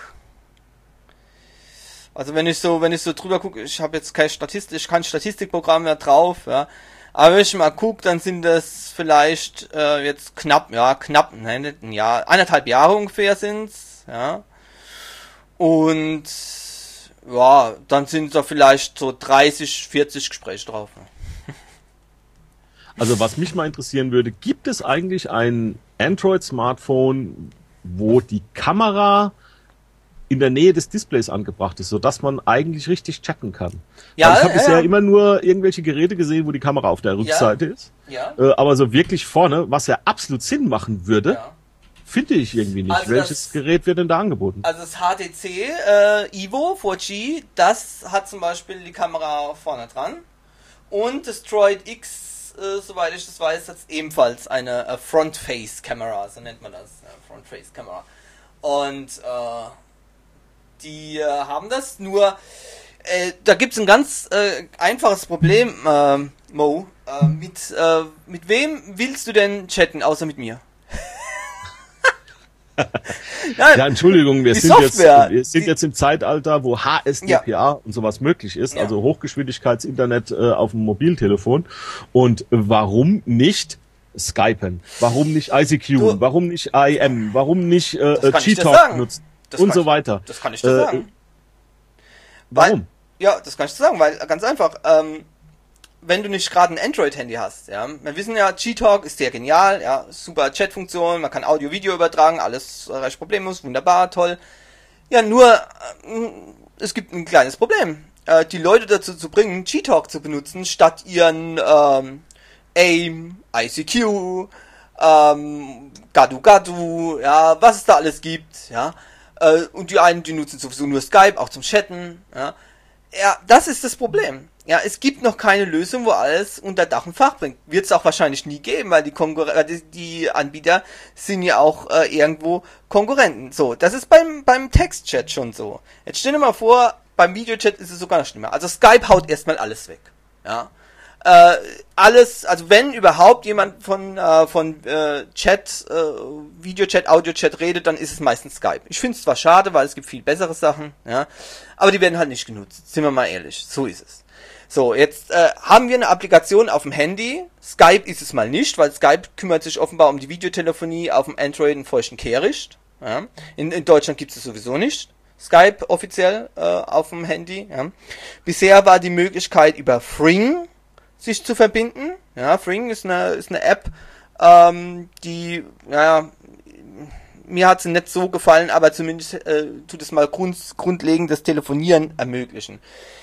also wenn ich so, wenn ich so drüber gucke, ich habe jetzt kein Statistik, kein Statistikprogramm mehr drauf, ja, aber wenn ich mal gucke, dann sind das vielleicht äh, jetzt knapp, ja, knapp, nein, nicht ein Jahr, eineinhalb Jahre ungefähr sind's, ja, und ja, dann sind da vielleicht so dreißig, vierzig Gespräche drauf, ne? Also was mich mal interessieren würde, gibt es eigentlich ein Android-Smartphone, wo die Kamera in der Nähe des Displays angebracht ist, sodass man eigentlich richtig chatten kann? Ja, Weil ich habe ja, bisher ja. immer nur irgendwelche Geräte gesehen, wo die Kamera auf der Rückseite ja. ist. Ja. Äh, aber so wirklich vorne, was ja absolut Sinn machen würde, ja. finde ich irgendwie nicht. Also Welches das, Gerät wird denn da angeboten? Also das H T C äh, Evo vier G, das hat zum Beispiel die Kamera vorne dran. Und das Droid X, Äh, soweit ich das weiß, hat ebenfalls eine äh, Front-Face-Kamera, so nennt man das, äh, Front-Face-Kamera. Und äh, die äh, haben das, nur äh, da gibt es ein ganz äh, einfaches Problem, äh, Mo. Äh, mit, äh, mit wem willst du denn chatten, außer mit mir? Nein, ja, Entschuldigung, wir sind, Software, jetzt, wir sind jetzt im Zeitalter, wo H S D P A ja. und sowas möglich ist, ja. also Hochgeschwindigkeitsinternet äh, auf dem Mobiltelefon. Und warum nicht Skypen? Warum nicht I C Q? Du, warum nicht I M? Warum nicht äh, G-Talk nutzen? Das und so ich, weiter. Das kann ich dir äh, sagen. Warum? Weil, ja, das kann ich dir sagen, weil ganz einfach, ähm, wenn du nicht gerade ein Android-Handy hast, ja, wir wissen ja, G-Talk ist sehr genial, ja, super Chat-Funktion, man kann Audio, Video übertragen, alles recht problemlos, wunderbar, toll. Ja, nur, äh, es gibt ein kleines Problem. Äh, die Leute dazu zu bringen, G-Talk zu benutzen, statt ihren ähm, AIM, I C Q, ähm, Gadu Gadu, ja, was es da alles gibt, ja. Äh, und die einen, die nutzen sowieso nur Skype, auch zum Chatten, ja. Ja, das ist das Problem. Ja, es gibt noch keine Lösung, wo alles unter Dach und Fach bringt. Wird es auch wahrscheinlich nie geben, weil die Konkurren- die, die Anbieter sind ja auch äh, irgendwo Konkurrenten. So, das ist beim beim Textchat schon so. Jetzt stell dir mal vor, beim Videochat ist es sogar noch schlimmer. Also Skype haut erstmal alles weg. Ja. Äh, alles, also wenn überhaupt jemand von äh, von äh, Chat, äh, Videochat, Audiochat redet, dann ist es meistens Skype. Ich finde es zwar schade, weil es gibt viel bessere Sachen, ja, aber die werden halt nicht genutzt. Sind wir mal ehrlich, so ist es. So, jetzt äh, haben wir eine Applikation auf dem Handy. Skype ist es mal nicht, weil Skype kümmert sich offenbar um die Videotelefonie auf dem Android in feuchten Kehricht. Ja. In, in Deutschland gibt es sowieso nicht. Skype offiziell äh, auf dem Handy. Ja. Bisher war die Möglichkeit über Fring sich zu verbinden. Ja, Fring ist eine ist eine App, ähm, die, naja, mir hat sie nicht so gefallen, aber zumindest äh, tut es mal grund, grundlegend das Telefonieren ermöglichen.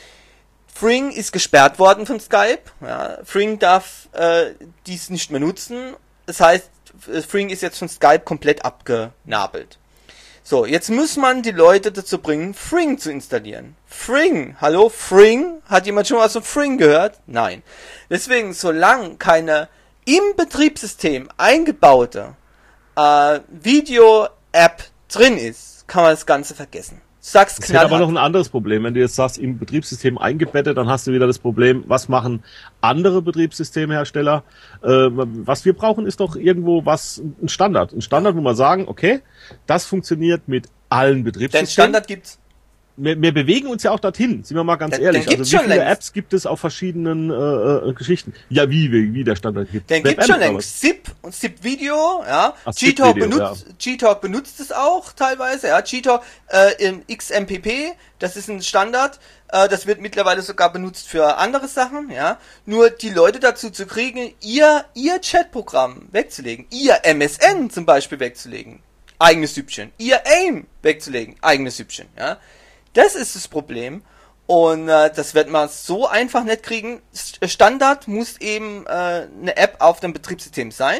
Fring ist gesperrt worden von Skype. Ja, Fring darf äh, dies nicht mehr nutzen. Das heißt, Fring ist jetzt von Skype komplett abgenabelt. So, jetzt muss man die Leute dazu bringen, Fring zu installieren. Fring, hallo, Fring? Hat jemand schon was von Fring gehört? Nein. Deswegen, solange keine im Betriebssystem eingebaute äh, Video-App drin ist, kann man das Ganze vergessen. Sag's knallhart. Es gibt aber noch ein anderes Problem. Wenn du jetzt sagst, im Betriebssystem eingebettet, dann hast du wieder das Problem, was machen andere Betriebssystemhersteller? Äh, was wir brauchen, ist doch irgendwo was, ein Standard. Ein Standard, wo wir sagen, okay, das funktioniert mit allen Betriebssystemen. Den Standard gibt's. Wir, wir bewegen uns ja auch dorthin, sind wir mal ganz den, ehrlich. Den also wie viele längst. Apps gibt es auf verschiedenen äh, äh, Geschichten? Ja, wie, wie, wie der Standard gibt. Den gibt's schon längst. Zip und Zip Video, ja. Ach, G-Talk Video, benutzt, ja. G-Talk benutzt es auch teilweise, ja. G-Talk äh, im X M P P, das ist ein Standard. Äh, das wird mittlerweile sogar benutzt für andere Sachen, ja. Nur die Leute dazu zu kriegen, ihr ihr Chatprogramm wegzulegen, ihr M S N zum Beispiel wegzulegen, eigenes Süppchen, ihr AIM wegzulegen, eigenes Süppchen, ja. Das ist das Problem und äh, das wird man so einfach nicht kriegen. Standard muss eben äh, eine App auf dem Betriebssystem sein,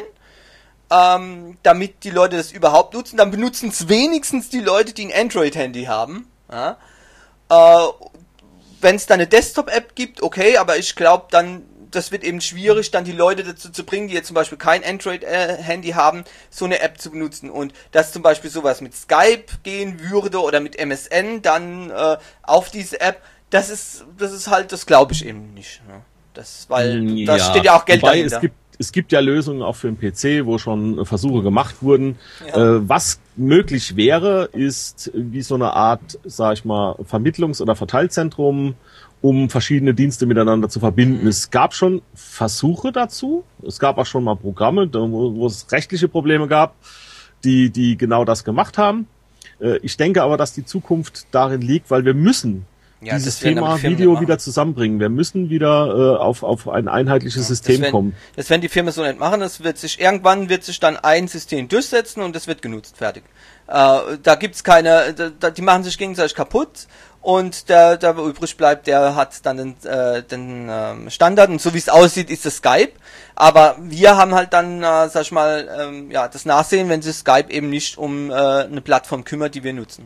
ähm, damit die Leute das überhaupt nutzen. Dann benutzen es wenigstens die Leute, die ein Android-Handy haben. Ja? Äh, wenn es da eine Desktop-App gibt, okay, aber ich glaube dann, das wird eben schwierig, dann die Leute dazu zu bringen, die jetzt zum Beispiel kein Android-Handy haben, so eine App zu benutzen. Und dass zum Beispiel sowas mit Skype gehen würde oder mit M S N dann äh, auf diese App, das ist, das ist halt, das glaube ich eben nicht. Ne? Das, weil ja, da steht ja auch Geld wobei dahinter. Es gibt, es gibt ja Lösungen auch für den P C, wo schon Versuche gemacht wurden. Ja. Äh, was möglich wäre, ist wie so eine Art, sag ich mal, Vermittlungs- oder Verteilzentrum, um verschiedene Dienste miteinander zu verbinden. Mhm. Es gab schon Versuche dazu. Es gab auch schon mal Programme, wo, wo es rechtliche Probleme gab, die, die genau das gemacht haben. Äh, ich denke aber, dass die Zukunft darin liegt, weil wir müssen ja, dieses Thema Video wieder zusammenbringen. Wir müssen wieder äh, auf, auf ein einheitliches ja, System das werden, kommen. Das werden die Firmen so nicht machen. Das wird sich, irgendwann wird sich dann ein System durchsetzen und das wird genutzt. Fertig. Äh, da gibt's keine, da, die machen sich gegenseitig kaputt. Und der, der übrig bleibt, der hat dann den, äh, den ähm, Standard. Und so wie es aussieht, ist das Skype. Aber wir haben halt dann, äh, sag ich mal, ähm, ja, das Nachsehen, wenn sich Skype eben nicht um äh, eine Plattform kümmert, die wir nutzen.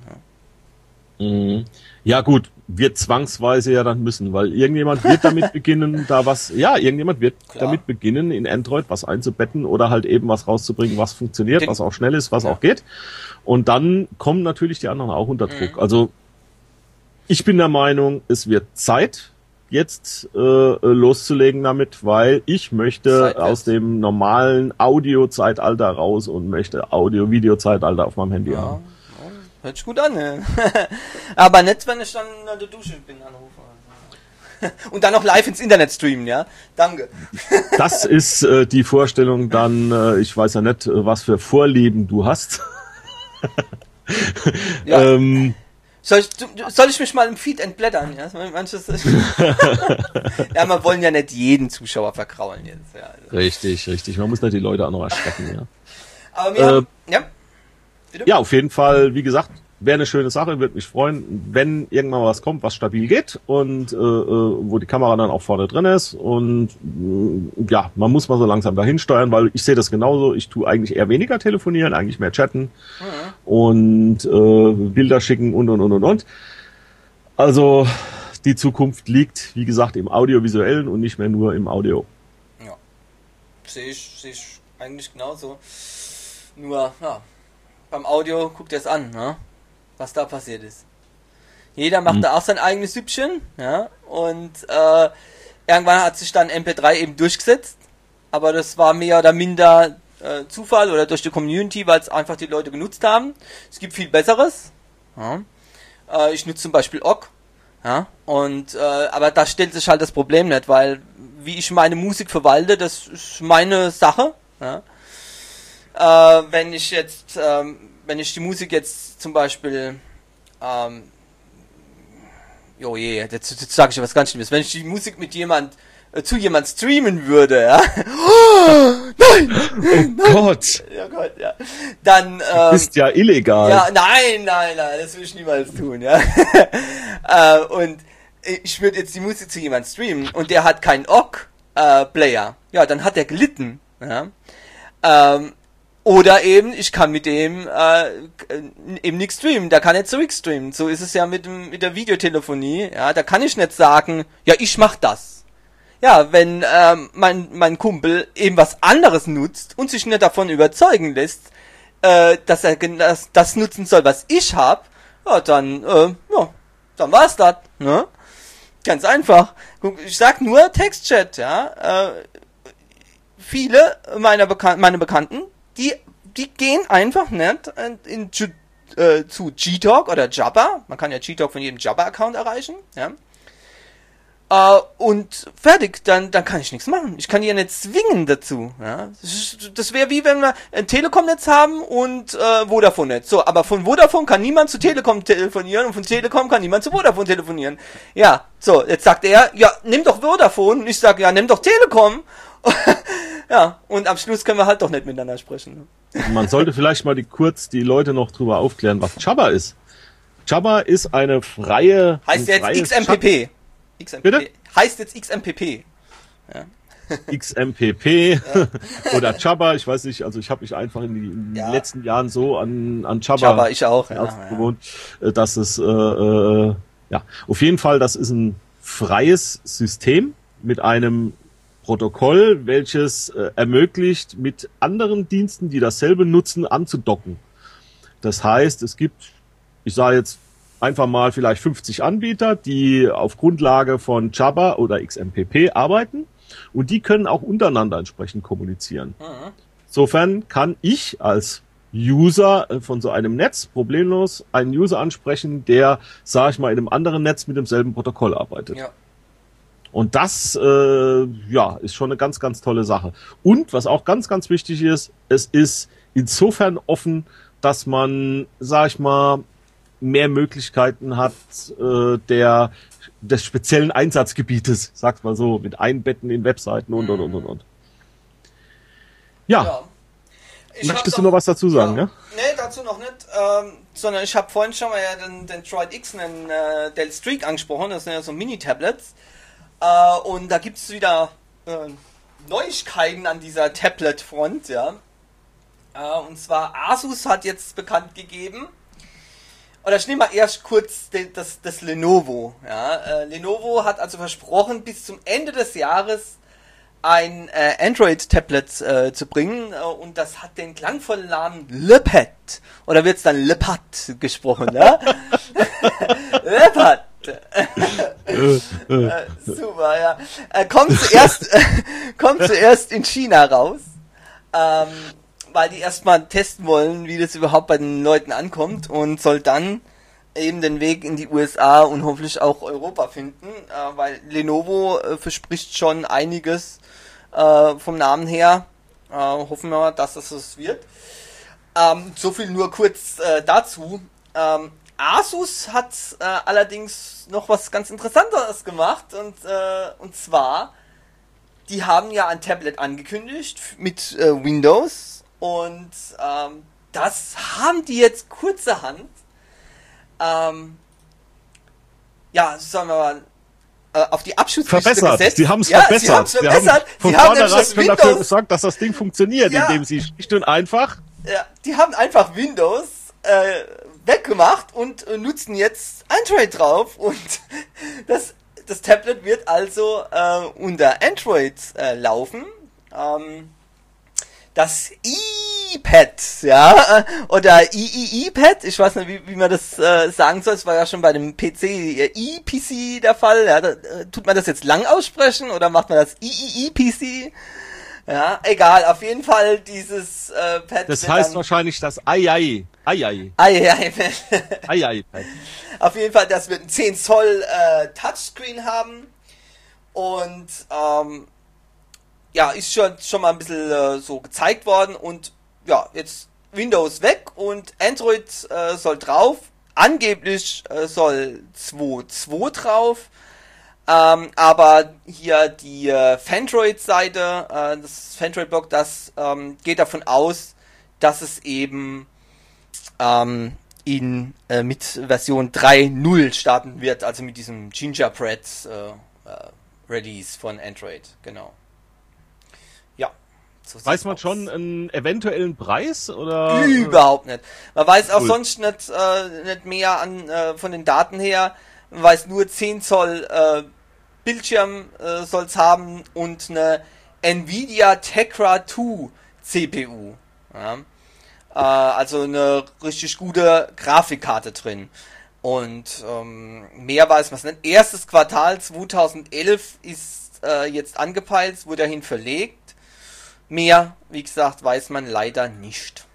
Ja. Mhm. Ja gut, wird zwangsweise ja dann müssen, weil irgendjemand wird damit beginnen, da was, ja, irgendjemand wird Klar. damit beginnen, in Android was einzubetten oder halt eben was rauszubringen, was funktioniert, Den, was auch schnell ist, was ja. auch geht. Und dann kommen natürlich die anderen auch unter Druck. Mhm. Also ich bin der Meinung, es wird Zeit, jetzt äh, loszulegen damit, weil ich möchte aus dem normalen Audio-Zeitalter raus und möchte Audio-Video-Zeitalter auf meinem Handy ja. haben. Hört sich gut an, ne? Aber nicht, wenn ich dann in der Dusche bin, anrufe. Und dann noch live ins Internet streamen, ja? Danke. Das ist äh, die Vorstellung dann, äh, ich weiß ja nicht, was für Vorlieben du hast. Ja. ähm, soll, ich, soll ich mich mal im Feed entblättern? Ja, manches ja, wir wollen ja nicht jeden Zuschauer verkraulen jetzt. Ja, also. Richtig, richtig. Man muss nicht die Leute auch noch erschrecken, ja. Aber wir äh, haben, ja. Ja, auf jeden Fall, wie gesagt, wäre eine schöne Sache, würde mich freuen, wenn irgendwann was kommt, was stabil geht und äh, wo die Kamera dann auch vorne drin ist und äh, ja, man muss mal so langsam dahin steuern, weil ich sehe das genauso, ich tue eigentlich eher weniger telefonieren, eigentlich mehr chatten mhm. und äh, Bilder schicken und und und und und. Also die Zukunft liegt, wie gesagt, im Audiovisuellen und nicht mehr nur im Audio. Ja, sehe ich, sehe ich eigentlich genauso, nur, ja, beim Audio guckt ihr es an, ne? Was da passiert ist. Jeder macht mhm. da auch sein eigenes Süppchen, ja, und äh, irgendwann hat sich dann M P drei eben durchgesetzt, aber das war mehr oder minder äh, Zufall oder durch die Community, weil es einfach die Leute genutzt haben. Es gibt viel Besseres, ja. äh, ich nutze zum Beispiel O G, ja, und äh, aber da stellt sich halt das Problem nicht, weil wie ich meine Musik verwalte, das ist meine Sache, ja. Äh, wenn ich jetzt, ähm, wenn ich die Musik jetzt zum Beispiel, ähm, jo je, jetzt, jetzt sage ich was ganz Schlimmes, wenn ich die Musik mit jemand, äh, zu jemand streamen würde, ja, oh, nein, oh nein, Gott, ja Gott, ja, dann, ähm, du bist ja illegal. Ja, nein, nein, nein, das will ich niemals tun, ja, äh, und ich würde jetzt die Musik zu jemand streamen und der hat keinen O G-Player, äh, ja, dann hat er gelitten, ja, ähm, oder eben, ich kann mit dem äh, eben nicht streamen, der kann nicht zurückstreamen. So ist es ja mit dem, mit der Videotelefonie. Ja, da kann ich nicht sagen, ja, ich mach das. Ja, wenn ähm, mein mein Kumpel eben was anderes nutzt und sich nicht davon überzeugen lässt, äh, dass er das, das nutzen soll, was ich hab, ja, dann, äh, ja, dann war's das, ne? Ganz einfach. Ich sag nur Textchat, ja. Äh, viele meiner Bekan- meine Bekannten, die, die gehen einfach nicht in, in, äh, zu Gtalk oder Jabber. Man kann ja Gtalk von jedem Jabber-Account erreichen, ja. Uh, und fertig, dann, dann kann ich nichts machen. Ich kann die ja nicht zwingen dazu. Ja? Das, das wäre wie wenn wir ein Telekom-Netz haben und äh, Vodafone-Netz. So, aber von Vodafone kann niemand zu Telekom telefonieren und von Telekom kann niemand zu Vodafone telefonieren. Ja, so, jetzt sagt er, ja, nimm doch Vodafone. Und ich sage, ja, nimm doch Telekom. Ja, und am Schluss können wir halt doch nicht miteinander sprechen. Man sollte vielleicht mal die, kurz die Leute noch drüber aufklären, was Jabber ist. Jabber ist eine freie... Heißt jetzt X M P P. X M P P. Bitte? Heißt jetzt X M P P. Ja. X M P P Ja. oder Jabber, ich weiß nicht, also ich habe mich einfach in, die, in den Ja. letzten Jahren so an, an Jabber, Jabber, ich auch, ja, ja. gewohnt, dass es, äh, äh, ja, auf jeden Fall, das ist ein freies System mit einem Protokoll, welches äh, ermöglicht, mit anderen Diensten, die dasselbe nutzen, anzudocken. Das heißt, es gibt, ich sage jetzt einfach mal vielleicht fünfzig Anbieter, die auf Grundlage von Jabber oder X M P P arbeiten und die können auch untereinander entsprechend kommunizieren. Mhm. Insofern kann ich als User von so einem Netz problemlos einen User ansprechen, der, sage ich mal, in einem anderen Netz mit demselben Protokoll arbeitet. Ja. Und das, äh, ja, ist schon eine ganz, ganz tolle Sache. Und was auch ganz, ganz wichtig ist, es ist insofern offen, dass man, sag ich mal, mehr Möglichkeiten hat, äh, der, des speziellen Einsatzgebietes, sag's mal so, mit Einbetten in Webseiten und, und, und, und, und. Ja. ja. Möchtest du noch was dazu sagen, ja? Ja? Nee, dazu noch nicht, ähm, sondern ich habe vorhin schon mal ja den, den Droid X, einen äh, Del Streak angesprochen, das sind ja so Mini-Tablets. Äh, und da gibt's wieder äh, Neuigkeiten an dieser Tablet-Front, ja. Äh, und zwar Asus hat jetzt bekannt gegeben, oder ich nehme mal erst kurz de, das, das Lenovo. Ja. Äh, Lenovo hat also versprochen, bis zum Ende des Jahres ein äh, Android-Tablet äh, zu bringen. Äh, und das hat den klangvollen Namen Lepad. Oder wird es dann Lepad gesprochen, ne? Lepad. äh, super, ja. Äh, kommt zuerst, äh, kommt zuerst in China raus. Ähm, weil die erstmal testen wollen, wie das überhaupt bei den Leuten ankommt und soll dann eben den Weg in die U S A und hoffentlich auch Europa finden, äh, weil Lenovo äh, verspricht schon einiges äh, vom Namen her. Äh, hoffen wir mal, dass das es wird. Ähm, so viel nur kurz äh, dazu. Ähm, Asus hat äh, allerdings noch was ganz Interessantes gemacht und, äh, und zwar, die haben ja ein Tablet angekündigt mit äh, Windows. Und ähm, das haben die jetzt kurzerhand, ähm, ja, sagen wir mal, äh, auf die Abschussliste verbessert. gesetzt. Sie haben es ja, verbessert. Sie haben es verbessert. Von Sie haben vornherein das Windows dafür gesorgt, dass das Ding funktioniert, ja. indem sie schlicht und einfach... Ja, die haben einfach Windows äh, weggemacht und äh, nutzen jetzt Android drauf. Und das, das Tablet wird also äh, unter Android äh, laufen. Ähm... Das iPad, ja, oder I I I-Pad, ich weiß nicht, wie, wie man das äh, sagen soll, es war ja schon bei dem P C, äh, I-P C der Fall, ja, da, äh, tut man das jetzt lang aussprechen oder macht man das I I I-P C? Ja, egal, auf jeden Fall dieses äh, Pad. Das heißt dann wahrscheinlich das I I I. I I I I Pad. Auf jeden Fall, das wird ein zehn Zoll äh, Touchscreen haben und ähm, ja, ist schon, schon mal ein bisschen äh, so gezeigt worden und ja, jetzt Windows weg und Android äh, soll drauf. Angeblich äh, soll zwei Punkt zwei drauf, ähm, aber hier die äh, Fandroid-Seite, äh, das Fandroid-Blog, das ähm, geht davon aus, dass es eben ähm, in äh, mit Version drei Punkt null starten wird, also mit diesem Gingerbread äh, äh, Release von Android, genau. So weiß man aus. schon einen eventuellen Preis oder? Überhaupt nicht. Man weiß auch cool. sonst nicht, äh, nicht mehr an äh, von den Daten her. Man weiß nur zehn Zoll äh, Bildschirm äh, soll es haben und eine Nvidia Tegra zwei C P U. Ja. Äh, also eine richtig gute Grafikkarte drin. Und ähm, mehr weiß man nicht. Erstes Quartal zweitausendelf ist äh, jetzt angepeilt, wurde dahin verlegt. Mehr, wie gesagt, weiß man leider nicht.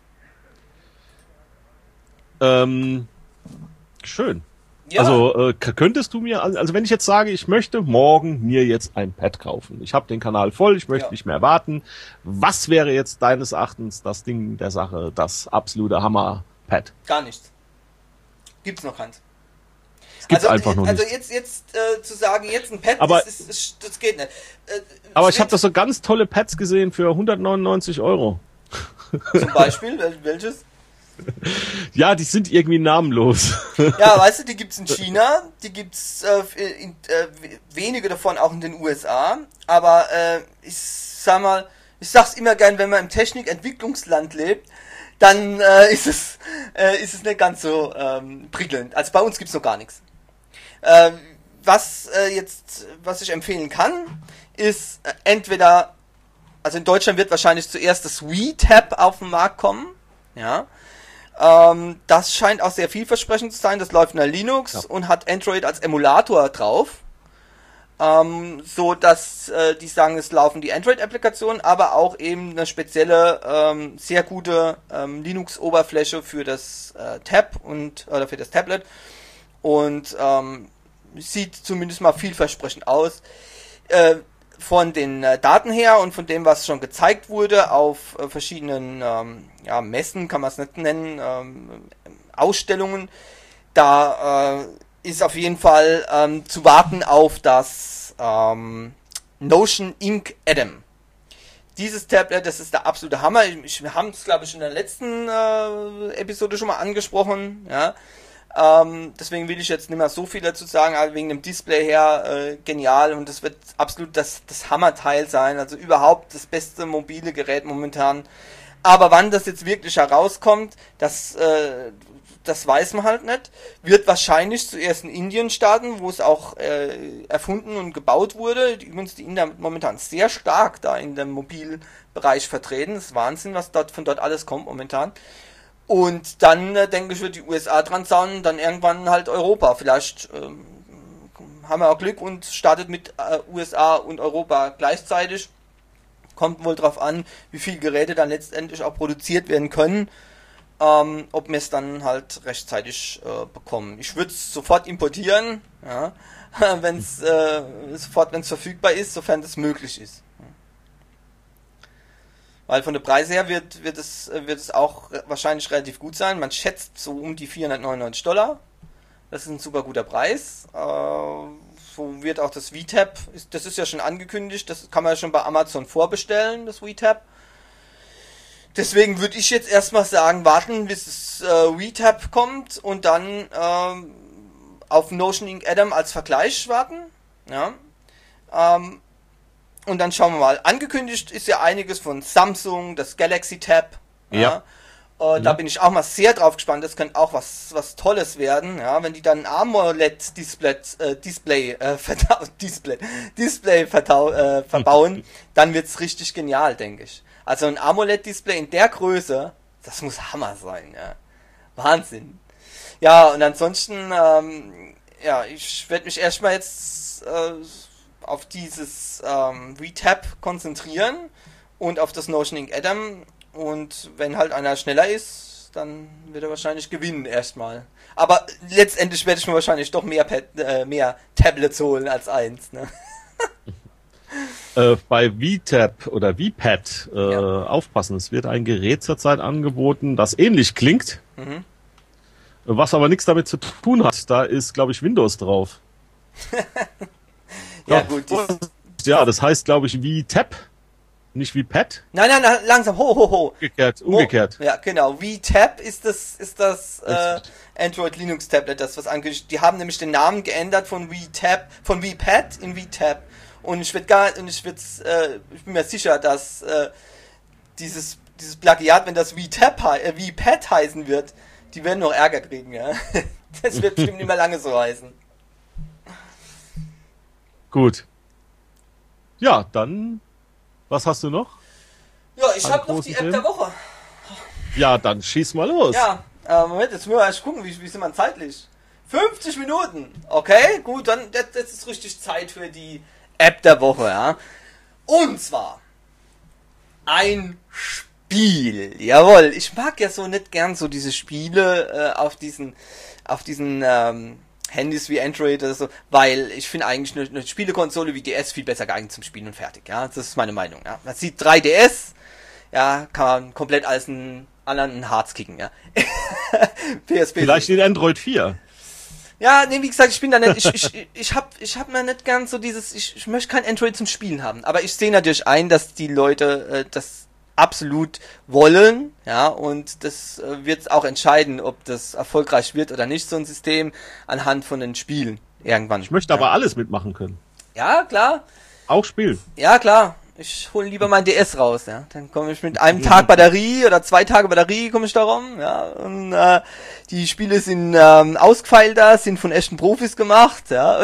Ähm, schön. Ja. Also äh, k- könntest du mir, also wenn ich jetzt sage, ich möchte morgen mir jetzt ein Pad kaufen. Ich habe den Kanal voll, ich möchte Ja. nicht mehr warten. Was wäre jetzt deines Erachtens das Ding der Sache, das absolute Hammer-Pad? Gar nichts. Gibt's noch keins. Es gibt Also, einfach noch also nicht. jetzt, jetzt äh, zu sagen, jetzt ein Pad, Aber- ist, ist, ist, das geht nicht. Äh, Aber es ich habe wird doch so ganz tolle Pads gesehen für hundertneunundneunzig Euro. zum Beispiel, wel- welches? Ja, die sind irgendwie namenlos. Ja, weißt du, die gibt's in China, die gibt's äh, in, äh, wenige davon auch in den U S A, aber äh, ich sag mal, ich sag's immer gern, wenn man im Technikentwicklungsland lebt, dann äh, ist es äh, ist es nicht ganz so ähm, prickelnd. Also bei uns gibt's noch gar nichts. Äh, was äh, jetzt, was ich empfehlen kann, ist äh, entweder, also in Deutschland wird wahrscheinlich zuerst das Wii-Tab auf den Markt kommen, ja. Ähm, das scheint auch sehr vielversprechend zu sein. Das läuft in Linux Ja. und hat Android als Emulator drauf. Ähm, so dass äh, die sagen, es laufen die Android-Applikationen, aber auch eben eine spezielle, ähm, sehr gute ähm, Linux-Oberfläche für das äh, Tab und oder für das Tablet. Und ähm, sieht zumindest mal vielversprechend aus. Äh, von den äh, Daten her und von dem, was schon gezeigt wurde auf äh, verschiedenen ähm, ja, Messen, kann man es nicht nennen, ähm, Ausstellungen, da äh, ist auf jeden Fall ähm, zu warten auf das ähm, Notion Ink Atom. Dieses Tablet, das ist der absolute Hammer. Ich, ich, wir haben es, glaube ich, in der letzten äh, Episode schon mal angesprochen, ja. Ähm, deswegen will ich jetzt nicht mehr so viel dazu sagen, aber wegen dem Display her äh, genial und das wird absolut das, das Hammerteil sein, also überhaupt das beste mobile Gerät momentan. Aber wann das jetzt wirklich herauskommt, das, äh, das weiß man halt nicht. Wird wahrscheinlich zuerst in Indien starten, wo es auch äh, erfunden und gebaut wurde. Übrigens die Inder momentan sehr stark da in dem Mobilbereich vertreten. Das ist Wahnsinn, was dort von dort alles kommt momentan. Und dann, äh, denke ich, wird die U S A dran sein, dann irgendwann halt Europa. Vielleicht ähm, haben wir auch Glück und startet mit äh, U S A und Europa gleichzeitig. Kommt wohl drauf an, wie viele Geräte dann letztendlich auch produziert werden können. Ähm, ob wir es dann halt rechtzeitig äh, bekommen. Ich würde es sofort importieren, ja, wenn es äh, sofort, wenn es verfügbar ist, sofern das möglich ist. Weil von der Preise her wird, wird es, wird es auch wahrscheinlich relativ gut sein. Man schätzt so um die vierhundertneunundneunzig Dollar. Das ist ein super guter Preis. Äh, so wird auch das Wii-Tab, ist, das ist ja schon angekündigt, das kann man ja schon bei Amazon vorbestellen, das Wii-Tab. Deswegen würde ich jetzt erstmal sagen, warten, bis das äh, Wii-Tab kommt und dann ähm, auf Notion Ink Atom als Vergleich warten. Ja. Ähm, Und dann schauen wir mal. Angekündigt ist ja einiges von Samsung, das Galaxy Tab. Ja. Ja. Äh, da bin ich auch mal sehr drauf gespannt. Das könnte auch was was Tolles werden, ja, wenn die dann ein AMOLED-Display äh, Display, äh, verdau- Display, Display verdau- äh, verbauen, dann wird's richtig genial, denke ich. Also ein AMOLED-Display in der Größe, das muss Hammer sein, ja. Wahnsinn. Ja, und ansonsten, ähm, ja, ich werde mich erstmal jetzt äh, auf dieses ähm, Wii-Tab konzentrieren und auf das Notion Ink Atom und wenn halt einer schneller ist, dann wird er wahrscheinlich gewinnen erstmal. Aber letztendlich werde ich mir wahrscheinlich doch mehr, Pad, äh, mehr Tablets holen als eins. Ne? Äh, bei V-Tab oder V-Pad äh, Ja. aufpassen, es wird ein Gerät zurzeit angeboten, das ähnlich klingt, Mhm. was aber nichts damit zu tun hat. Da ist, glaube ich, Windows drauf. Ja, Ja, gut. dies- Ja, das heißt, glaube ich, V-Tab, nicht V-Pad. Nein, nein, nein, langsam, ho, ho, ho. Umgekehrt, umgekehrt. Ja, genau. V-Tab ist das, ist das äh, Android Linux Tablet, das was angekündigt. Die haben nämlich den Namen geändert von V-Tab, von V-Pad in V-Tab. Und ich würde gar, und ich würde, äh, ich bin mir sicher, dass äh, dieses dieses Plagiat, wenn das V-Tab, hei- äh, V-Pad heißen wird, die werden noch Ärger kriegen, ja. Das wird bestimmt nicht mehr lange so heißen. Gut. Ja, dann, was hast du noch? Ja, ich An habe noch großen die App Themen? der Woche. Ja, dann schieß mal los. Ja, äh, Moment, jetzt müssen wir erst gucken, wie, wie sind wir zeitlich? fünfzig Minuten. Okay, gut, dann jetzt, jetzt ist richtig Zeit für die App der Woche, ja. Und zwar ein Spiel. Jawohl, ich mag ja so nicht gern so diese Spiele äh, auf diesen auf diesen ähm, Handys wie Android oder so, weil ich finde eigentlich eine, eine Spielekonsole wie D S viel besser geeignet zum Spielen und fertig, ja. Das ist meine Meinung, ja. Man sieht drei D S, ja, kann man komplett als einen anderen Harz kicken, ja. P S P. Vielleicht in Android vier. Ja, nee, wie gesagt, ich bin da nicht, ich, ich, ich hab, ich hab mir nicht gern so dieses, ich, ich möchte kein Android zum Spielen haben, aber ich sehe natürlich ein, dass die Leute äh, das absolut wollen, ja, und das äh, wird auch entscheiden, ob das erfolgreich wird oder nicht, so ein System, anhand von den Spielen, irgendwann. Ich möchte ja. aber alles mitmachen können. Ja, klar. Auch spielen. Ja, klar. Ich hole lieber mein D S raus, ja. Dann komme ich mit einem Tag Batterie oder zwei Tage Batterie komme ich da rum, ja. Und äh, die Spiele sind ähm, ausgefeilter, sind von echten Profis gemacht, ja.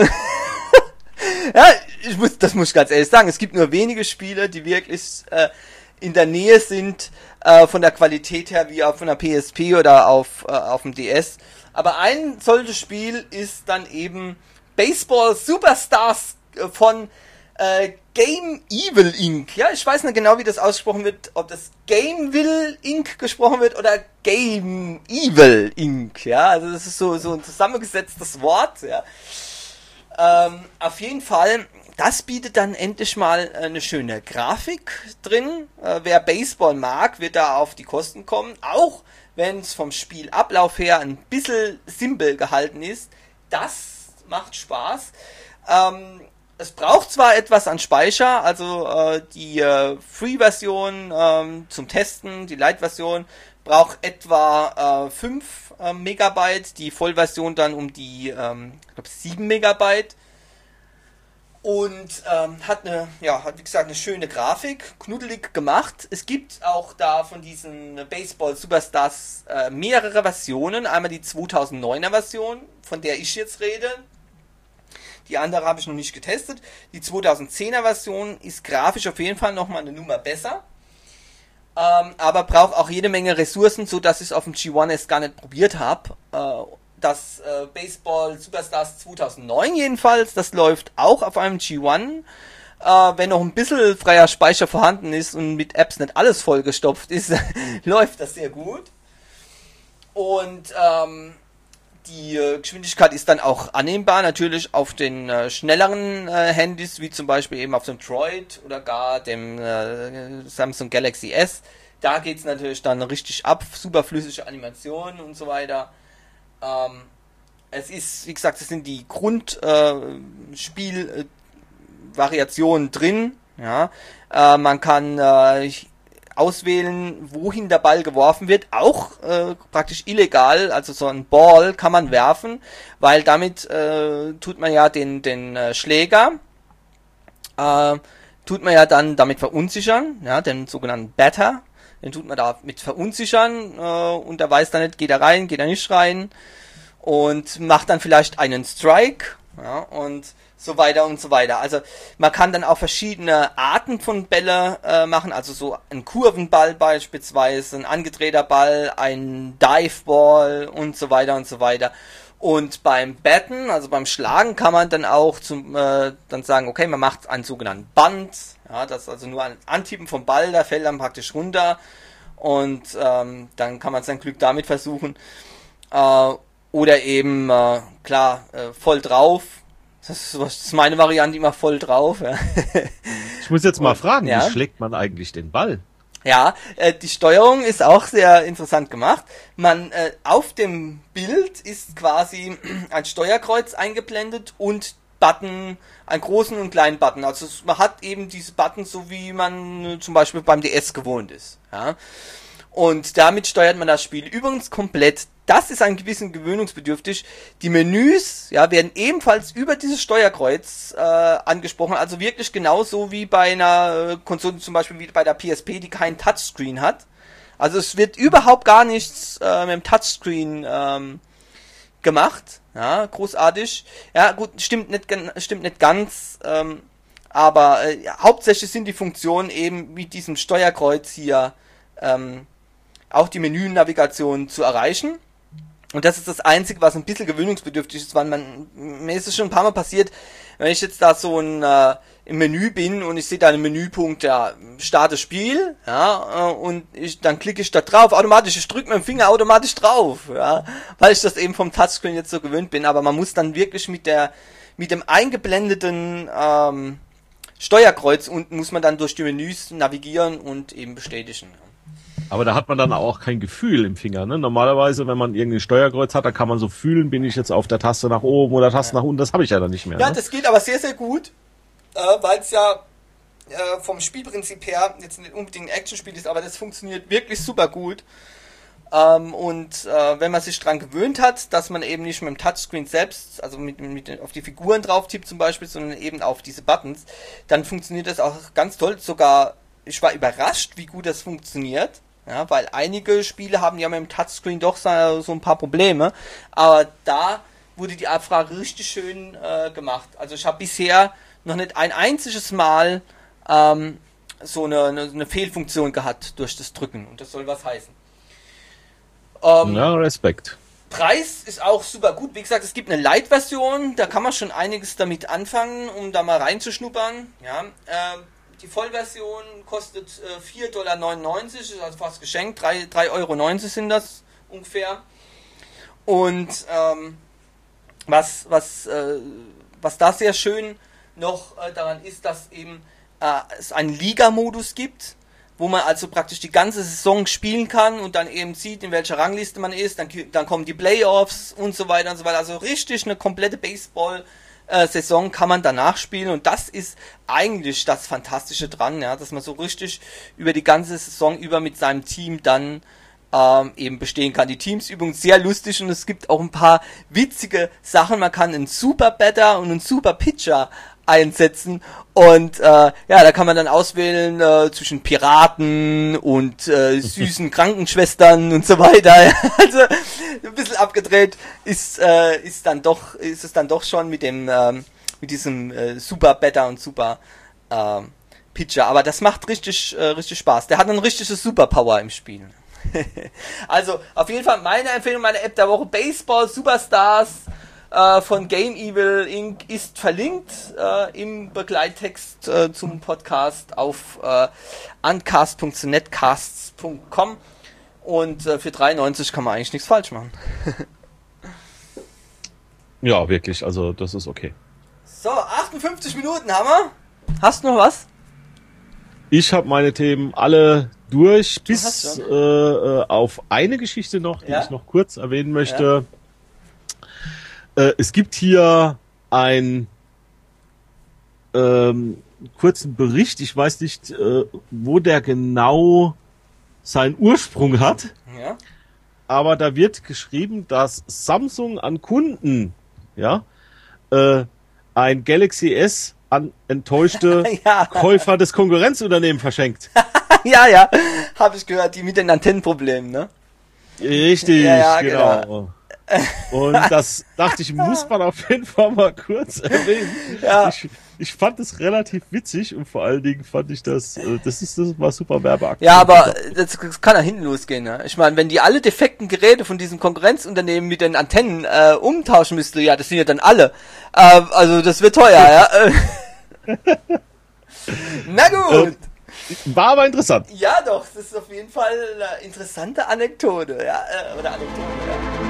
Ja, ich muss, das muss ich ganz ehrlich sagen. Es gibt nur wenige Spiele, die wirklich äh, in der Nähe sind äh, von der Qualität her wie auf einer P S P oder auf äh, auf dem D S. Aber ein solches Spiel ist dann eben Baseball Superstars von äh, Game Evil Incorporated. Ja, ich weiß nicht genau, wie das ausgesprochen wird, ob das Gameville Incorporated gesprochen wird oder Game Evil Incorporated. Ja, also das ist so so ein zusammengesetztes Wort. Ja, ähm, auf jeden Fall. Das bietet dann endlich mal eine schöne Grafik drin. Äh, wer Baseball mag, wird da auf die Kosten kommen. Auch wenn es vom Spielablauf her ein bisschen simpel gehalten ist. Das macht Spaß. Ähm, es braucht zwar etwas an Speicher, also äh, die äh, Free-Version ähm, zum Testen, die Lite-Version braucht etwa äh, fünf äh, Megabyte, die Vollversion dann um die ähm, ich glaube sieben Megabyte. Und ähm, hat eine, ja, hat wie gesagt eine schöne Grafik, knuddelig gemacht. Es gibt auch da von diesen Baseball Superstars äh, mehrere Versionen. Einmal die zweitausenddeuner Version, von der ich jetzt rede. Die andere habe ich noch nicht getestet. Die zweitausendzehner Version ist grafisch auf jeden Fall nochmal eine Nummer besser. Ähm, aber braucht auch jede Menge Ressourcen, so dass ich es auf dem G eins erst gar nicht probiert habe. Äh, Das äh, Baseball Superstars zweitausendneun jedenfalls, das läuft auch auf einem G eins. Äh, wenn noch ein bisschen freier Speicher vorhanden ist und mit Apps nicht alles vollgestopft ist, läuft das sehr gut. Und ähm, die äh, Geschwindigkeit ist dann auch annehmbar, natürlich auf den äh, schnelleren äh, Handys, wie zum Beispiel eben auf dem Droid oder gar dem äh, Samsung Galaxy S. Da geht es natürlich dann richtig ab, super flüssige Animationen und so weiter. Ähm, es ist, wie gesagt, es sind die Grundspielvariationen äh, drin. Ja, äh, man kann äh, auswählen, wohin der Ball geworfen wird, auch äh, praktisch illegal. Also so ein Ball kann man werfen, weil damit äh, tut man ja den den äh, Schläger äh, tut man ja dann damit verunsichern, ja, den sogenannten Batter. Den tut man da mit verunsichern äh, und er weiß dann nicht, geht er rein, geht er nicht rein und macht dann vielleicht einen Strike, ja, und so weiter und so weiter. Also man kann dann auch verschiedene Arten von Bälle äh, machen, also so ein Kurvenball beispielsweise, ein angedrehter Ball, ein Diveball und so weiter und so weiter. Und beim Batten, also beim Schlagen, kann man dann auch zum, äh, dann sagen, okay, man macht einen sogenannten Bunt, ja, das ist also nur ein Antippen vom Ball, der fällt dann praktisch runter und ähm, dann kann man sein Glück damit versuchen. Äh, oder eben, äh, klar, äh, voll drauf. Das ist, das ist meine Variante, immer voll drauf. Ja. Ich muss jetzt mal und, fragen, ja. Wie schlägt man eigentlich den Ball? Ja, äh, die Steuerung ist auch sehr interessant gemacht. Man äh, auf dem Bild ist quasi ein Steuerkreuz eingeblendet und Button, einen großen und kleinen Button. Also man hat eben diese Button, so wie man äh, zum Beispiel beim D S gewohnt ist. Ja. Und damit steuert man das Spiel übrigens komplett. Das ist ein gewissen gewöhnungsbedürftig. Die Menüs, ja, werden ebenfalls über dieses Steuerkreuz äh, angesprochen. Also wirklich genauso wie bei einer äh, Konsole, zum Beispiel wie bei der P S P, die keinen Touchscreen hat. Also es wird überhaupt gar nichts äh, mit dem Touchscreen ähm, gemacht. Ja, großartig. Ja, gut, stimmt nicht, stimmt nicht ganz. Ähm, aber äh, hauptsächlich sind die Funktionen eben mit diesem Steuerkreuz hier ähm, auch die Menü-Navigation zu erreichen. Und das ist das Einzige, was ein bisschen gewöhnungsbedürftig ist, weil man, mir ist es schon ein paar Mal passiert, wenn ich jetzt da so ein, äh, im Menü bin und ich sehe da einen Menüpunkt, ja, starte Spiel, ja, äh, und ich, dann klicke ich da drauf, automatisch, ich drücke mit dem Finger automatisch drauf, ja, weil ich das eben vom Touchscreen jetzt so gewöhnt bin, aber man muss dann wirklich mit der, mit dem eingeblendeten, ähm, Steuerkreuz unten muss man dann durch die Menüs navigieren und eben bestätigen. Aber da hat man dann auch kein Gefühl im Finger, ne? Normalerweise, wenn man irgendein Steuerkreuz hat, da kann man so fühlen, bin ich jetzt auf der Taste nach oben oder Taste ja. nach unten, das habe ich ja dann nicht mehr. Ja, ne? Das geht aber sehr, sehr gut, äh, weil es ja äh, vom Spielprinzip her jetzt nicht unbedingt ein Actionspiel ist, aber das funktioniert wirklich super gut. Ähm, und äh, wenn man sich dran gewöhnt hat, dass man eben nicht mit dem Touchscreen selbst, also mit, mit auf die Figuren drauf tippt zum Beispiel, sondern eben auf diese Buttons, dann funktioniert das auch ganz toll. Sogar, ich war überrascht, wie gut das funktioniert. Ja, weil einige Spiele haben ja mit dem Touchscreen doch so, so ein paar Probleme, aber da wurde die Abfrage richtig schön äh, gemacht. Also ich habe bisher noch nicht ein einziges Mal ähm, so eine, eine, eine Fehlfunktion gehabt durch das Drücken, und das soll was heißen. Ähm, ja, Respekt. Preis ist auch super gut. Wie gesagt, es gibt eine Lite-Version, da kann man schon einiges damit anfangen, um da mal reinzuschnuppern. Ja, ähm, die Vollversion kostet äh, vier Dollar neunundneunzig, ist also fast geschenkt, drei Euro neunzig sind das ungefähr. Und ähm, was, was, äh, was da sehr schön noch äh, daran ist, dass eben äh, es einen Liga-Modus gibt, wo man also praktisch die ganze Saison spielen kann und dann eben sieht, in welcher Rangliste man ist, dann, dann kommen die Playoffs und so weiter und so weiter. Also richtig eine komplette Baseball- Äh, Saison kann man danach spielen, und das ist eigentlich das Fantastische dran, ja, dass man so richtig über die ganze Saison über mit seinem Team dann ähm, eben bestehen kann. Die Teamsübung ist sehr lustig und es gibt auch ein paar witzige Sachen. Man kann einen Super Batter und einen Super Pitcher einsetzen, und äh, ja, da kann man dann auswählen äh, zwischen Piraten und äh, süßen Krankenschwestern und so weiter. Also ein bisschen abgedreht ist äh, ist dann doch ist es dann doch schon mit dem ähm, mit diesem äh, Super Batter und Super äh, Pitcher, aber das macht richtig äh, richtig Spaß. Der hat eine richtige Superpower im Spiel. Also auf jeden Fall meine Empfehlung, meine App der Woche: Baseball Superstars äh, von Game Evil Incorporated ist verlinkt äh, im Begleittext äh, zum Podcast auf äh, uncast punkt netcasts punkt com, und äh, für drei neunzig kann man eigentlich nichts falsch machen. Ja, wirklich, also das ist okay. So, achtundfünfzig Minuten haben wir. Hast du noch was? Ich habe meine Themen alle durch, Du bis äh, äh, auf eine Geschichte noch, die Ja? ich noch kurz erwähnen möchte. Äh, es gibt hier einen ähm, kurzen Bericht, ich weiß nicht, äh, wo der genau seinen Ursprung hat, Ja. aber da wird geschrieben, dass Samsung an Kunden, ja, äh, ein Galaxy S an enttäuschte Ja. Käufer des Konkurrenzunternehmens verschenkt. Ja, ja, habe ich gehört, die mit den Antennenproblemen, ne? Richtig, Ja, ja, genau. genau. Und das dachte ich, muss man auf jeden Fall mal kurz erwähnen. Ja. Ich, ich fand es relativ witzig, und vor allen Dingen fand ich das, äh, das ist, das war super Werbeaktion. Ja, aber das, das kann da hinten losgehen, ne? Ich meine, wenn die alle defekten Geräte von diesem Konkurrenzunternehmen mit den Antennen äh, umtauschen müsste, ja, das sind ja dann alle. Äh, also das wird teuer, ja. Na gut. Ähm, war aber interessant. Ja, doch, das ist auf jeden Fall eine interessante Anekdote, ja, äh, oder Anekdote, ja.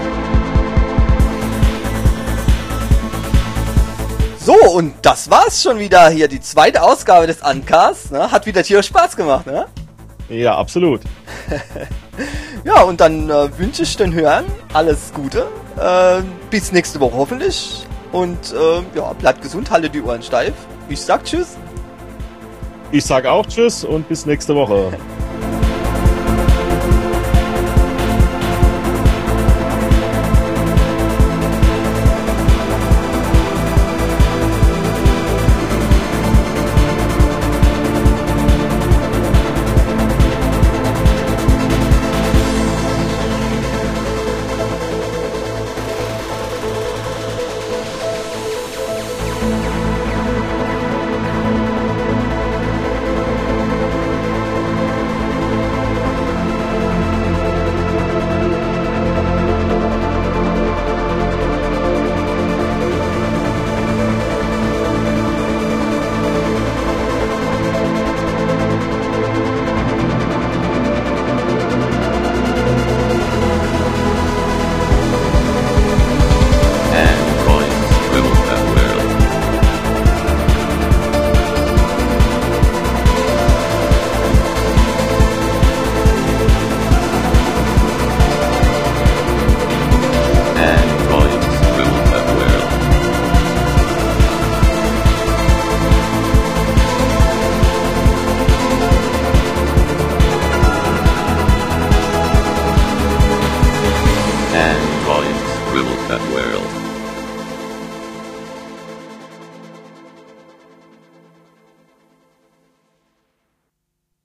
So, und das war's schon wieder hier, die zweite Ausgabe des Uncasts, ne? Hat wieder tierisch Spaß gemacht, ne? Ja, absolut. Ja, und dann äh, wünsche ich den Hörern alles Gute, äh, bis nächste Woche hoffentlich, und äh, ja, bleibt gesund, haltet die Ohren steif. Ich sag Tschüss. Ich sag auch Tschüss und bis nächste Woche.